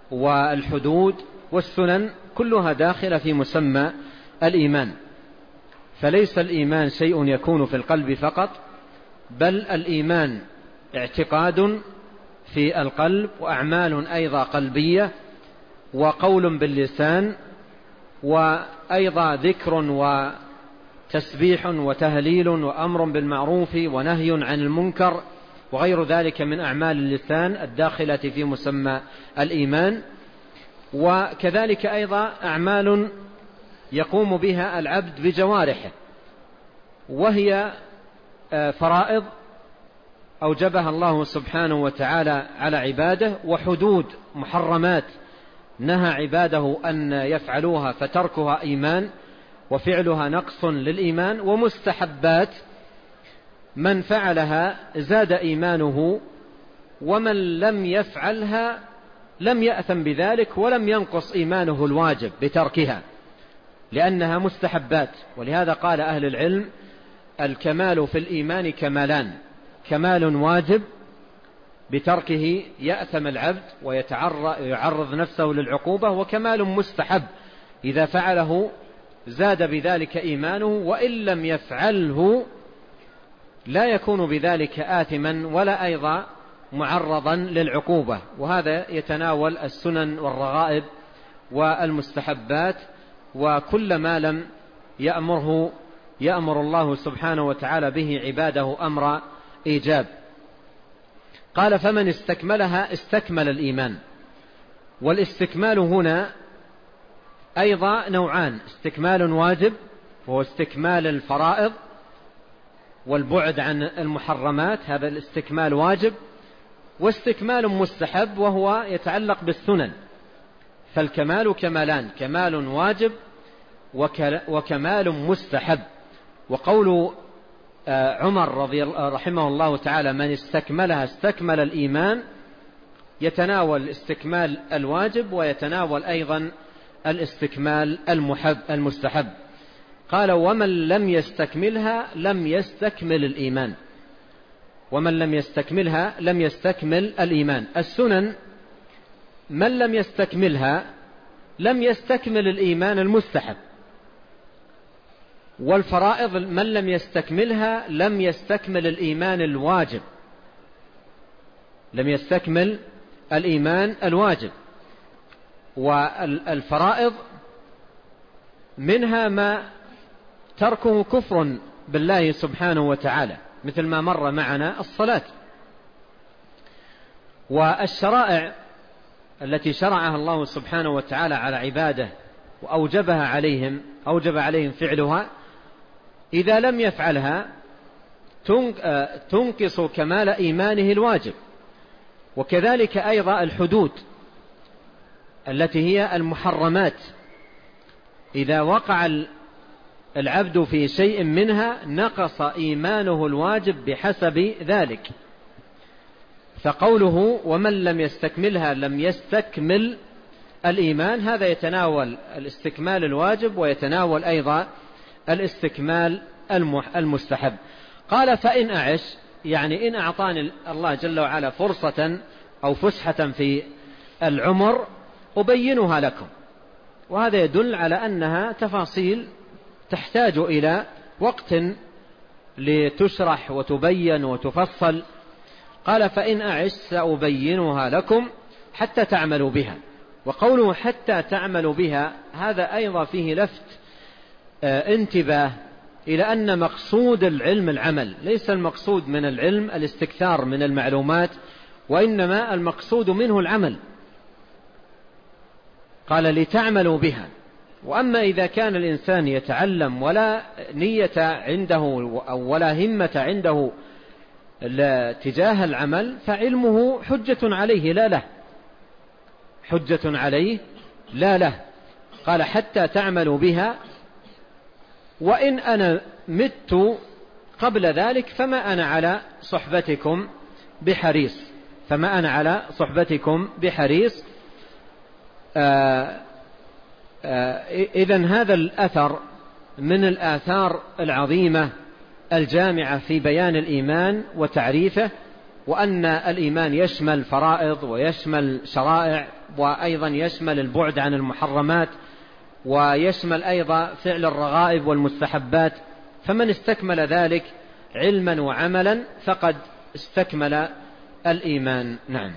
والحدود والسنن كلها داخلة في مسمى الإيمان. فليس الإيمان شيء يكون في القلب فقط، بل الإيمان اعتقاد في القلب، وأعمال أيضا قلبية، وقول باللسان، وأيضا ذكر وتسبيح وتهليل وأمر بالمعروف ونهي عن المنكر وغير ذلك من أعمال اللسان الداخلة في مسمى الإيمان. وكذلك أيضا أعمال يقوم بها العبد بجوارحه، وهي فرائض أوجبها الله سبحانه وتعالى على عباده، وحدود محرمات نهى عباده أن يفعلوها فتركها إيمان وفعلها نقص للإيمان، ومستحبات من فعلها زاد إيمانه، ومن لم يفعلها لم يأثم بذلك ولم ينقص إيمانه الواجب بتركها، لأنها مستحبات. ولهذا قال أهل العلم: الكمال في الإيمان كمالان: كمال واجب بتركه يأثم العبد ويعرض نفسه للعقوبة، وكمال مستحب إذا فعله زاد بذلك إيمانه، وإن لم يفعله لا يكون بذلك آثما ولا أيضا معرضا للعقوبة. وهذا يتناول السنن والرغائب والمستحبات، وكل ما لم يأمر الله سبحانه وتعالى به عباده أمر إيجاب. قال: فمن استكملها استكمل الإيمان. والاستكمال هنا أيضا نوعان: استكمال واجب وهو استكمال الفرائض والبعد عن المحرمات، هذا الاستكمال واجب، واستكمال مستحب وهو يتعلق بالسنن. فالكمال كمالان: كمال واجب وكمال مستحب. وقول عمر رحمه الله تعالى: من استكملها استكمل الإيمان، يتناول استكمال الواجب ويتناول أيضا الاستكمال المستحب. قال: ومن لم يستكملها لم يستكمل الإيمان. ومن لم يستكملها لم يستكمل الإيمان. السنن من لم يستكملها لم يستكمل الإيمان المستحب، والفرائض من لم يستكملها لم يستكمل الإيمان الواجب، لم يستكمل الإيمان الواجب. والفرائض منها ما تركه كفر بالله سبحانه وتعالى، مثل ما مر معنا الصلاة. والشرائع التي شرعها الله سبحانه وتعالى على عباده وأوجبها عليهم، أوجب عليهم فعلها، إذا لم يفعلها تنقص كمال إيمانه الواجب. وكذلك أيضا الحدود التي هي المحرمات، إذا وقع العبد في شيء منها نقص إيمانه الواجب بحسب ذلك. فقوله: ومن لم يستكملها لم يستكمل الإيمان، هذا يتناول الاستكمال الواجب ويتناول أيضا الاستكمال المستحب. قال: فإن أعش، يعني إن أعطاني الله جل وعلا فرصة أو فسحة في العمر أبينها لكم. وهذا يدل على أنها تفاصيل تحتاج إلى وقت لتشرح وتبين وتفصل. قال: فإن أعش سأبينها لكم حتى تعملوا بها. وقوله حتى تعملوا بها هذا أيضا فيه لفت انتباه إلى أن مقصود العلم العمل، ليس المقصود من العلم الاستكثار من المعلومات، وإنما المقصود منه العمل. قال: لتعملوا بها. وأما إذا كان الإنسان يتعلم ولا نية عنده أو ولا همة عنده تجاه العمل، فعلمه حجة عليه لا له، حجة عليه لا له. قال: حتى تعملوا بها، وإن أنا مت قبل ذلك فما أنا على صحبتكم بحريص، فما أنا على صحبتكم بحريص. إذن هذا الأثر من الآثار العظيمة الجامعة في بيان الإيمان وتعريفه، وأن الإيمان يشمل فرائض ويشمل شرائع، وأيضا يشمل البعد عن المحرمات، ويشمل أيضا فعل الرغائب والمستحبات. فمن استكمل ذلك علما وعملا فقد استكمل الإيمان. نعم.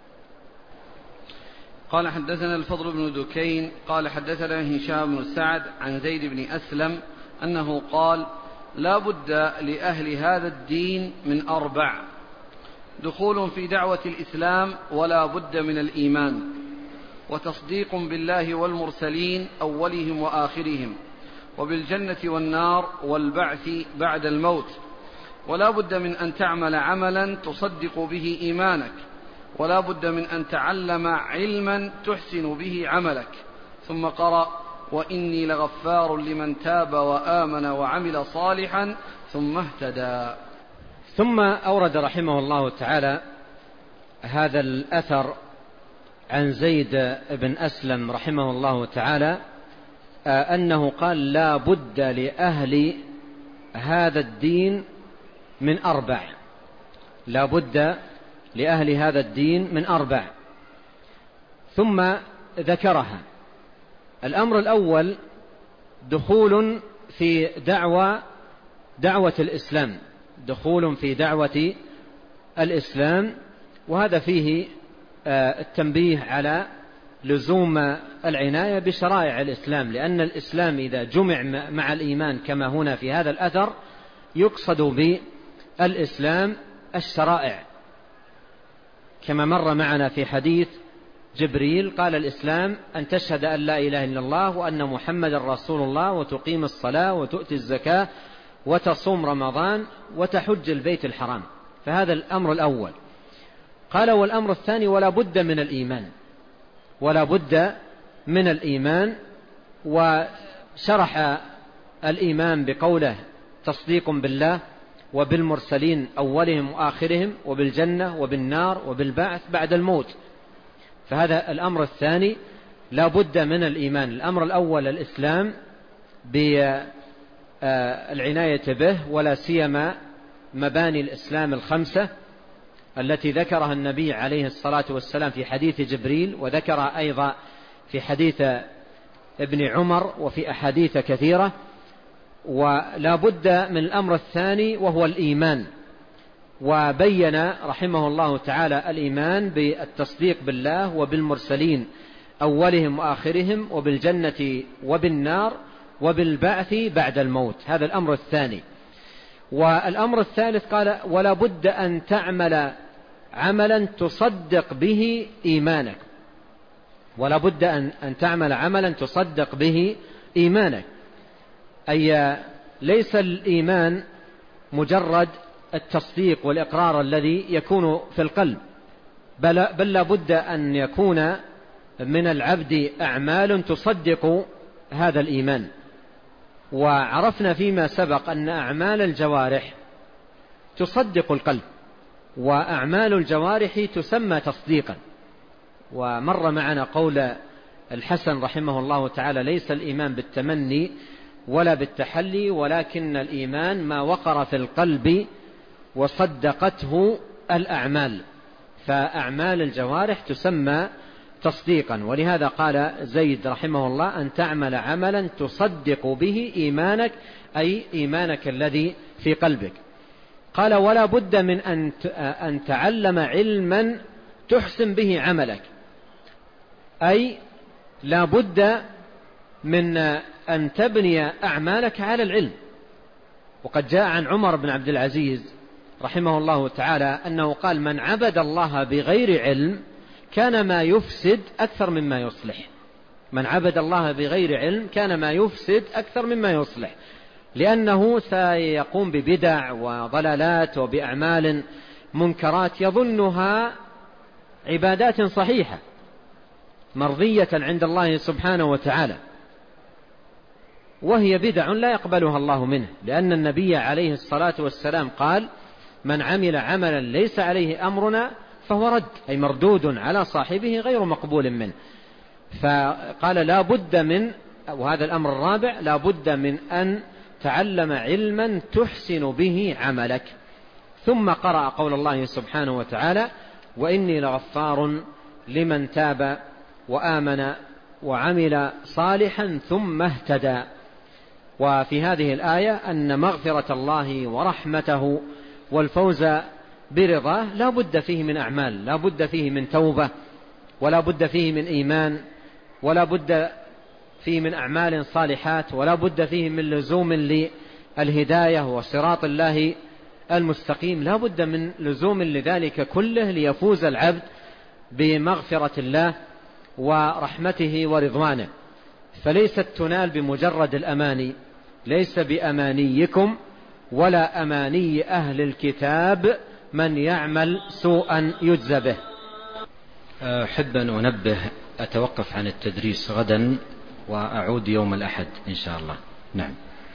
قال حدثنا الفضل بن دكين قال حدثنا هشام بن سعد عن زيد بن أسلم أنه قال لا بد لأهل هذا الدين من 4: دخول في دعوة الإسلام ولا بد من الإيمان، وتصديق بالله والمرسلين أولهم وآخرهم، وبالجنة والنار والبعث بعد الموت، ولا بد من أن تعمل عملا تصدق به إيمانك، ولا بد من أن تعلم علما تحسن به عملك. ثم قرأ: وإني لغفار لمن تاب وآمن وعمل صالحا ثم اهتدى. ثم أورد رحمه الله تعالى هذا الأثر عن زيد بن أسلم رحمه الله تعالى أنه قال لا بد لأهل هذا الدين من 4. لا بد لأهل هذا الدين من 4، ثم ذكرها. الأمر الأول دخول في دعوة الإسلام، دخول في دعوة الإسلام، وهذا فيه التنبيه على لزوم العناية بشرائع الإسلام، لأن الإسلام إذا جمع مع الإيمان كما هنا في هذا الأثر يقصد بالإسلام الشرائع، كما مر معنا في حديث جبريل قال الإسلام أن تشهد أن لا إله إلا الله وأن محمد رسول الله وتقيم الصلاة وتؤتي الزكاة وتصوم رمضان وتحج البيت الحرام. فهذا الأمر الأول. قال والأمر الثاني ولا بد من الإيمان، ولا بد من الإيمان، وشرح الإيمان بقوله تصديق بالله وبالمرسلين أولهم وآخرهم وبالجنة وبالنار وبالبعث بعد الموت. فهذا الأمر الثاني لا بد من الإيمان. الأمر الأول الإسلام بالعناية به، ولا سيما مباني الإسلام 5 التي ذكرها النبي عليه الصلاة والسلام في حديث جبريل، وذكرها أيضا في حديث ابن عمر وفي أحاديث كثيرة. ولا بد من الأمر الثاني وهو الإيمان، وبين رحمه الله تعالى الإيمان بالتصديق بالله وبالمرسلين أولهم وآخرهم وبالجنة وبالنار وبالبعث بعد الموت. هذا الأمر الثاني. والأمر الثالث قال ولا بد أن تعمل عملا تصدق به إيمانك، ولا بد أن تعمل عملا تصدق به إيمانك، أي ليس الإيمان مجرد التصديق والإقرار الذي يكون في القلب، بل لا بد أن يكون من العبد أعمال تصدق هذا الإيمان. وعرفنا فيما سبق أن أعمال الجوارح تصدق القلب، وأعمال الجوارح تسمى تصديقا. ومر معنا قول الحسن رحمه الله تعالى ليس الإيمان بالتمني ولا بالتحلي، ولكن الإيمان ما وقر في القلب وصدقته الأعمال. فأعمال الجوارح تسمى تصديقا. ولهذا قال زيد رحمه الله أن تعمل عملا تصدق به إيمانك، أي إيمانك الذي في قلبك. قال ولا بد من أن تعلم علما تحسن به عملك، أي لا بد من أن تبني أعمالك على العلم. وقد جاء عن عمر بن عبد العزيز رحمه الله تعالى أنه قال من عبد الله بغير علم كان ما يفسد أكثر مما يصلح. من عبد الله بغير علم كان ما يفسد أكثر مما يصلح، لأنه سيقوم ببدع وضلالات وبأعمال منكرات يظنها عبادات صحيحة مرضية عند الله سبحانه وتعالى، وهي بدع لا يقبلها الله منه، لأن النبي عليه الصلاة والسلام قال من عمل عملا ليس عليه أمرنا فهو رد، أي مردود على صاحبه غير مقبول منه. فقال لا بد من، وهذا الأمر الرابع، لا بد من أن تعلم علما تحسن به عملك. ثم قرأ قول الله سبحانه وتعالى وإني لغفار لمن تاب وآمن وعمل صالحا ثم اهتدى. وفي هذه الآية أن مغفرة الله ورحمته والفوز برضاه لا بد فيه من أعمال، لا بد فيه من توبة، ولا بد فيه من إيمان، ولا بد فيه من أعمال صالحات، ولا بد فيه من لزوم للهداية وصراط الله المستقيم. لا بد من لزوم لذلك كله ليفوز العبد بمغفرة الله ورحمته ورضوانه. فليست تنال بمجرد الأماني، ليس بأمانيكم ولا أماني أهل الكتاب من يعمل سوءا يجزى به. أحب أن أنبه، أتوقف عن التدريس غدا وأعود يوم الأحد إن شاء الله. نعم.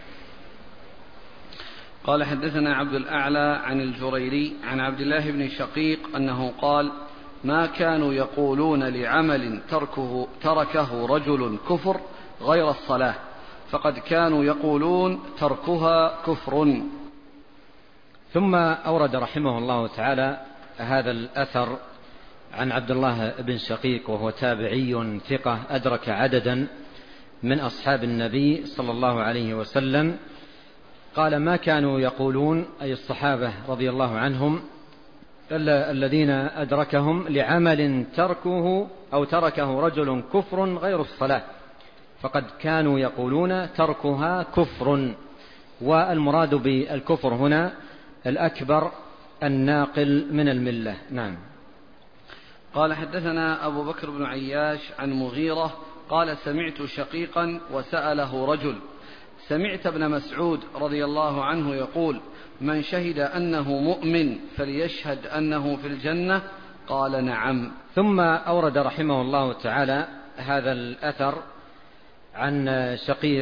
قال حدثنا عبد الأعلى عن الجريري عن عبد الله بن شقيق أنه قال: ما كانوا يقولون لعمل تركه رجل كفر غير الصلاة، فقد كانوا يقولون تركها كفر. ثم أورد رحمه الله تعالى هذا الأثر عن عبد الله بن شقيق، وهو تابعي ثقة أدرك عددا من أصحاب النبي صلى الله عليه وسلم. قال: ما كانوا يقولون، أي الصحابة رضي الله عنهم الذين أدركهم، لعمل تركه رجل كفر غير الصلاة، فقد كانوا يقولون تركها كفر. والمراد بالكفر هنا الأكبر الناقل من الملة. نعم. قال حدثنا أبو بكر بن عياش عن مغيرة قال: سمعت شقيقا وسأله رجل: سمعت ابن مسعود رضي الله عنه يقول: من شهد أنه مؤمن فليشهد أنه في الجنة؟ قال: نعم. ثم أورد رحمه الله تعالى هذا الأثر عن شقيق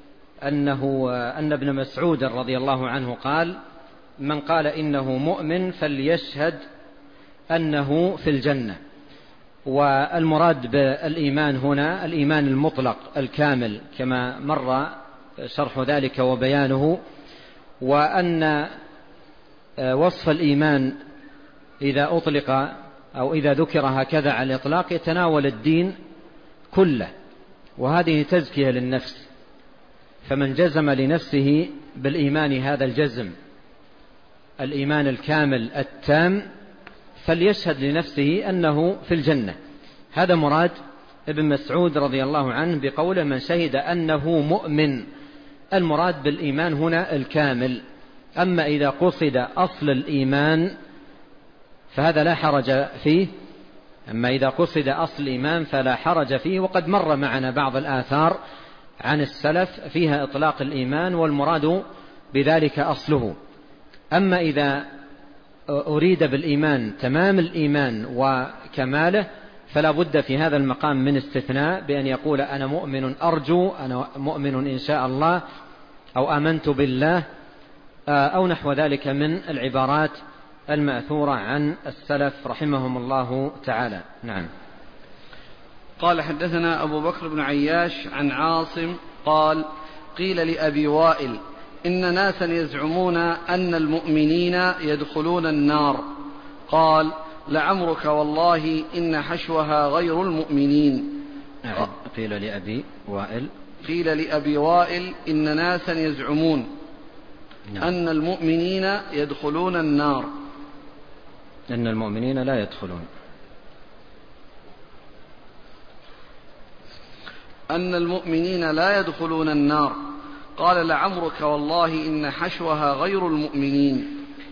أن ابن مسعود رضي الله عنه قال: من قال إنه مؤمن فليشهد أنه في الجنة. والمراد بالإيمان هنا الإيمان المطلق الكامل كما مر شرح ذلك وبيانه، وأن وصف الإيمان إذا أطلق أو إذا ذكر هكذا على الإطلاق يتناول الدين كله، وهذه تزكية للنفس. فمن جزم لنفسه بالإيمان هذا الجزم الإيمان الكامل التام فليشهد لنفسه أنه في الجنة. هذا مراد ابن مسعود رضي الله عنه بقوله: من شهد أنه مؤمن. المراد بالإيمان هنا الكامل. أما إذا قصد أصل الإيمان فهذا لا حرج فيه، أما إذا قصد أصل الإيمان فلا حرج فيه. وقد مر معنا بعض الآثار عن السلف فيها إطلاق الإيمان والمراد بذلك أصله. أما إذا أريد بالإيمان تمام الإيمان وكماله فلا بد في هذا المقام من استثناء، بأن يقول: أنا مؤمن أرجو، أنا مؤمن إن شاء الله، أو آمنت بالله، أو نحو ذلك من العبارات المأثورة عن السلف رحمهم الله تعالى. نعم. قال حدثنا أبو بكر بن عياش عن عاصم قال: قيل لأبي وائل: إن ناسا يزعمون أن المؤمنين يدخلون النار. قال: لعمرك والله إن حشوها غير المؤمنين. قيل لأبي وائل: إن ناسا يزعمون أن المؤمنين يدخلون النار. أن المؤمنين لا يدخلون. أن المؤمنين لا يدخلون النار. قال: لعمرك والله إن حشوها غير المؤمنين.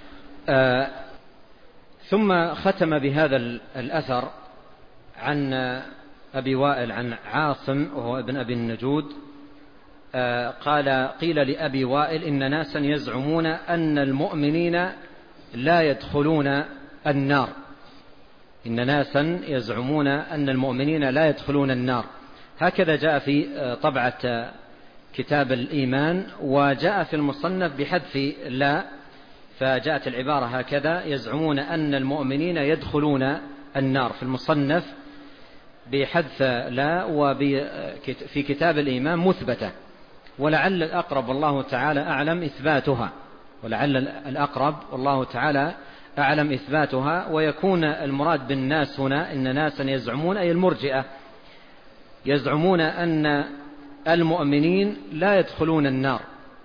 ثم ختم بهذا الأثر عن أبي وائل عن عاصم وهو ابن أبي النجود قال: قيل لأبي وائل: إن ناسا يزعمون أن المؤمنين لا يدخلون النار. إن ناسا يزعمون أن المؤمنين لا يدخلون النار. هكذا جاء في طبعة كتاب الإيمان، وجاء في المصنف بحذف لا، فجاءت العبارة هكذا: يزعمون أن المؤمنين يدخلون النار في المصنف بحذف لا، وفي كتاب الإيمان مثبتة. ولعل الأقرب والله تعالى أعلم إثباتها، ولعل الأقرب والله تعالى أعلم إثباتها، ويكون المراد بالناس هنا إن ناسا يزعمون أي المرجئة، يزعمون أن المؤمنين لا يدخلون النار،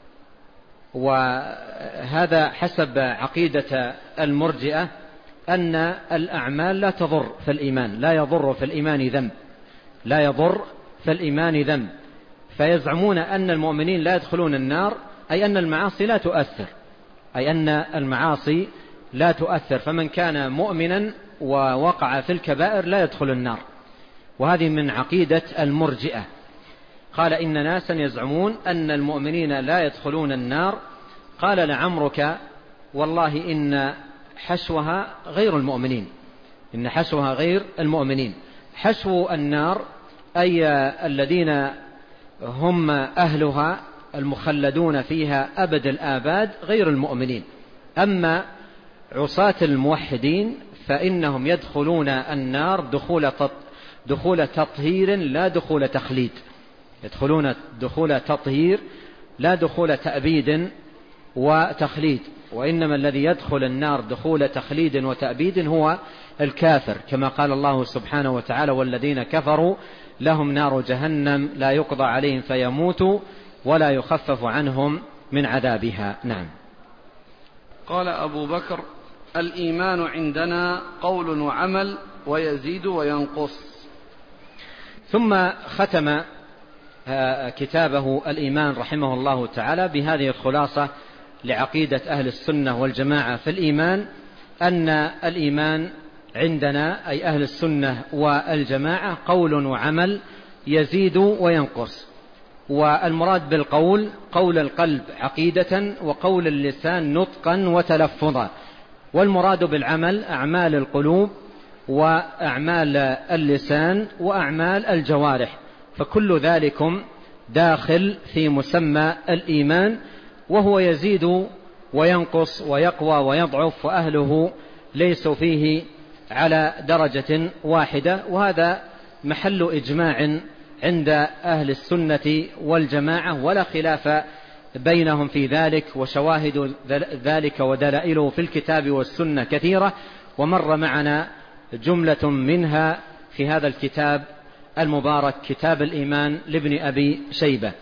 وهذا حسب عقيدة المرجئة أن الأعمال لا تضر في الإيمان، لا يضر في الإيمان ذنب، لا يضر في الإيمان ذنب، فيزعمون أن المؤمنين لا يدخلون النار، أي أن المعاصي لا تؤثر، أي أن المعاصي لا تؤثر، فمن كان مؤمنا ووقع في الكبائر لا يدخل النار. وهذه من عقيدة المرجئة. قال إن ناسا يزعمون أن المؤمنين لا يدخلون النار. قال لعمرك والله إن حشوها غير المؤمنين، إن حشوها غير المؤمنين. حشو النار أي الذين هم أهلها المخلدون فيها أبد الآباد غير المؤمنين. أما عصاة الموحدين فإنهم يدخلون النار دخول تطهير لا دخول تخليد، يدخلون دخول تطهير لا دخول تأبيد وتخليد، وإنما الذي يدخل النار دخول تخليد وتأبيد هو الكافر، كما قال الله سبحانه وتعالى والذين كفروا لهم نار جهنم لا يقضى عليهم فيموتوا ولا يخفف عنهم من عذابها. نعم. قال أبو بكر: الإيمان عندنا قول وعمل ويزيد وينقص. ثم ختم كتابه الإيمان رحمه الله تعالى بهذه الخلاصة لعقيدة أهل السنة والجماعة في الإيمان: أن الإيمان عندنا أي أهل السنة والجماعة قول وعمل يزيد وينقص. والمراد بالقول قول القلب عقيدة، وقول اللسان نطقا وتلفظا. والمراد بالعمل أعمال القلوب وأعمال اللسان وأعمال الجوارح، فكل ذلكم داخل في مسمى الإيمان، وهو يزيد وينقص ويقوى ويضعف، وأهله ليسوا فيه على درجة واحدة. وهذا محل إجماع عند أهل السنة والجماعة، ولا خلاف بينهم في ذلك، وشواهد ذلك ودلائله في الكتاب والسنة كثيرة، ومر معنا جملة منها في هذا الكتاب المبارك كتاب الإيمان لابن أبي شيبة.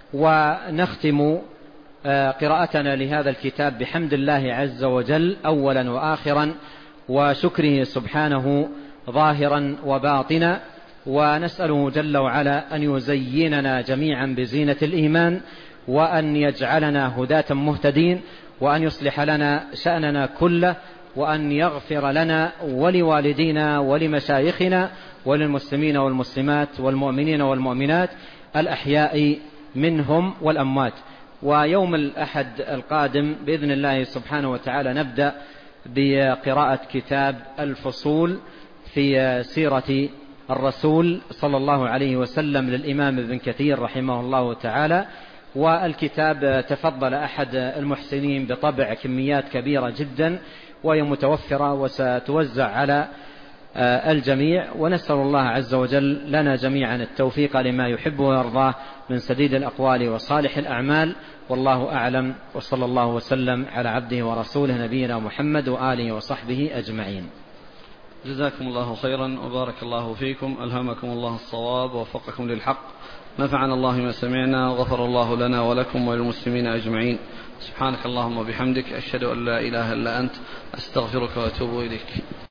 ونختم قراءتنا لهذا الكتاب بحمد الله عز وجل أولا وآخرا، وشكره سبحانه ظاهرا وباطنا، ونسأله جل وعلا أن يزيننا جميعا بزينة الإيمان، وأن يجعلنا هداة مهتدين، وأن يصلح لنا شأننا كله، وأن يغفر لنا ولوالدينا ولمشايخنا وللمسلمين والمسلمات والمؤمنين والمؤمنات الأحياء منهم والأموات. ويوم الأحد القادم بإذن الله سبحانه وتعالى نبدأ بقراءة كتاب الفصول في سيرة الرسول صلى الله عليه وسلم للإمام ابن كثير رحمه الله تعالى. والكتاب تفضل أحد المحسنين بطبع كميات كبيرة جدا، وهي متوفرة وستوزع على الجميع. ونسأل الله عز وجل لنا جميعا التوفيق لما يحب ويرضاه من سديد الأقوال وصالح الأعمال، والله أعلم، وصلى الله وسلم على عبده ورسوله نبينا محمد وآله وصحبه أجمعين. جزاكم الله خيرا وبارك الله فيكم، ألهمكم الله الصواب ووفقكم للحق، نفعنا الله ما سمعنا، وغفر الله لنا ولكم وللمسلمين أجمعين. سبحانك اللهم وبحمدك، أشهد أن لا إله إلا أنت، أستغفرك وأتوب إليك.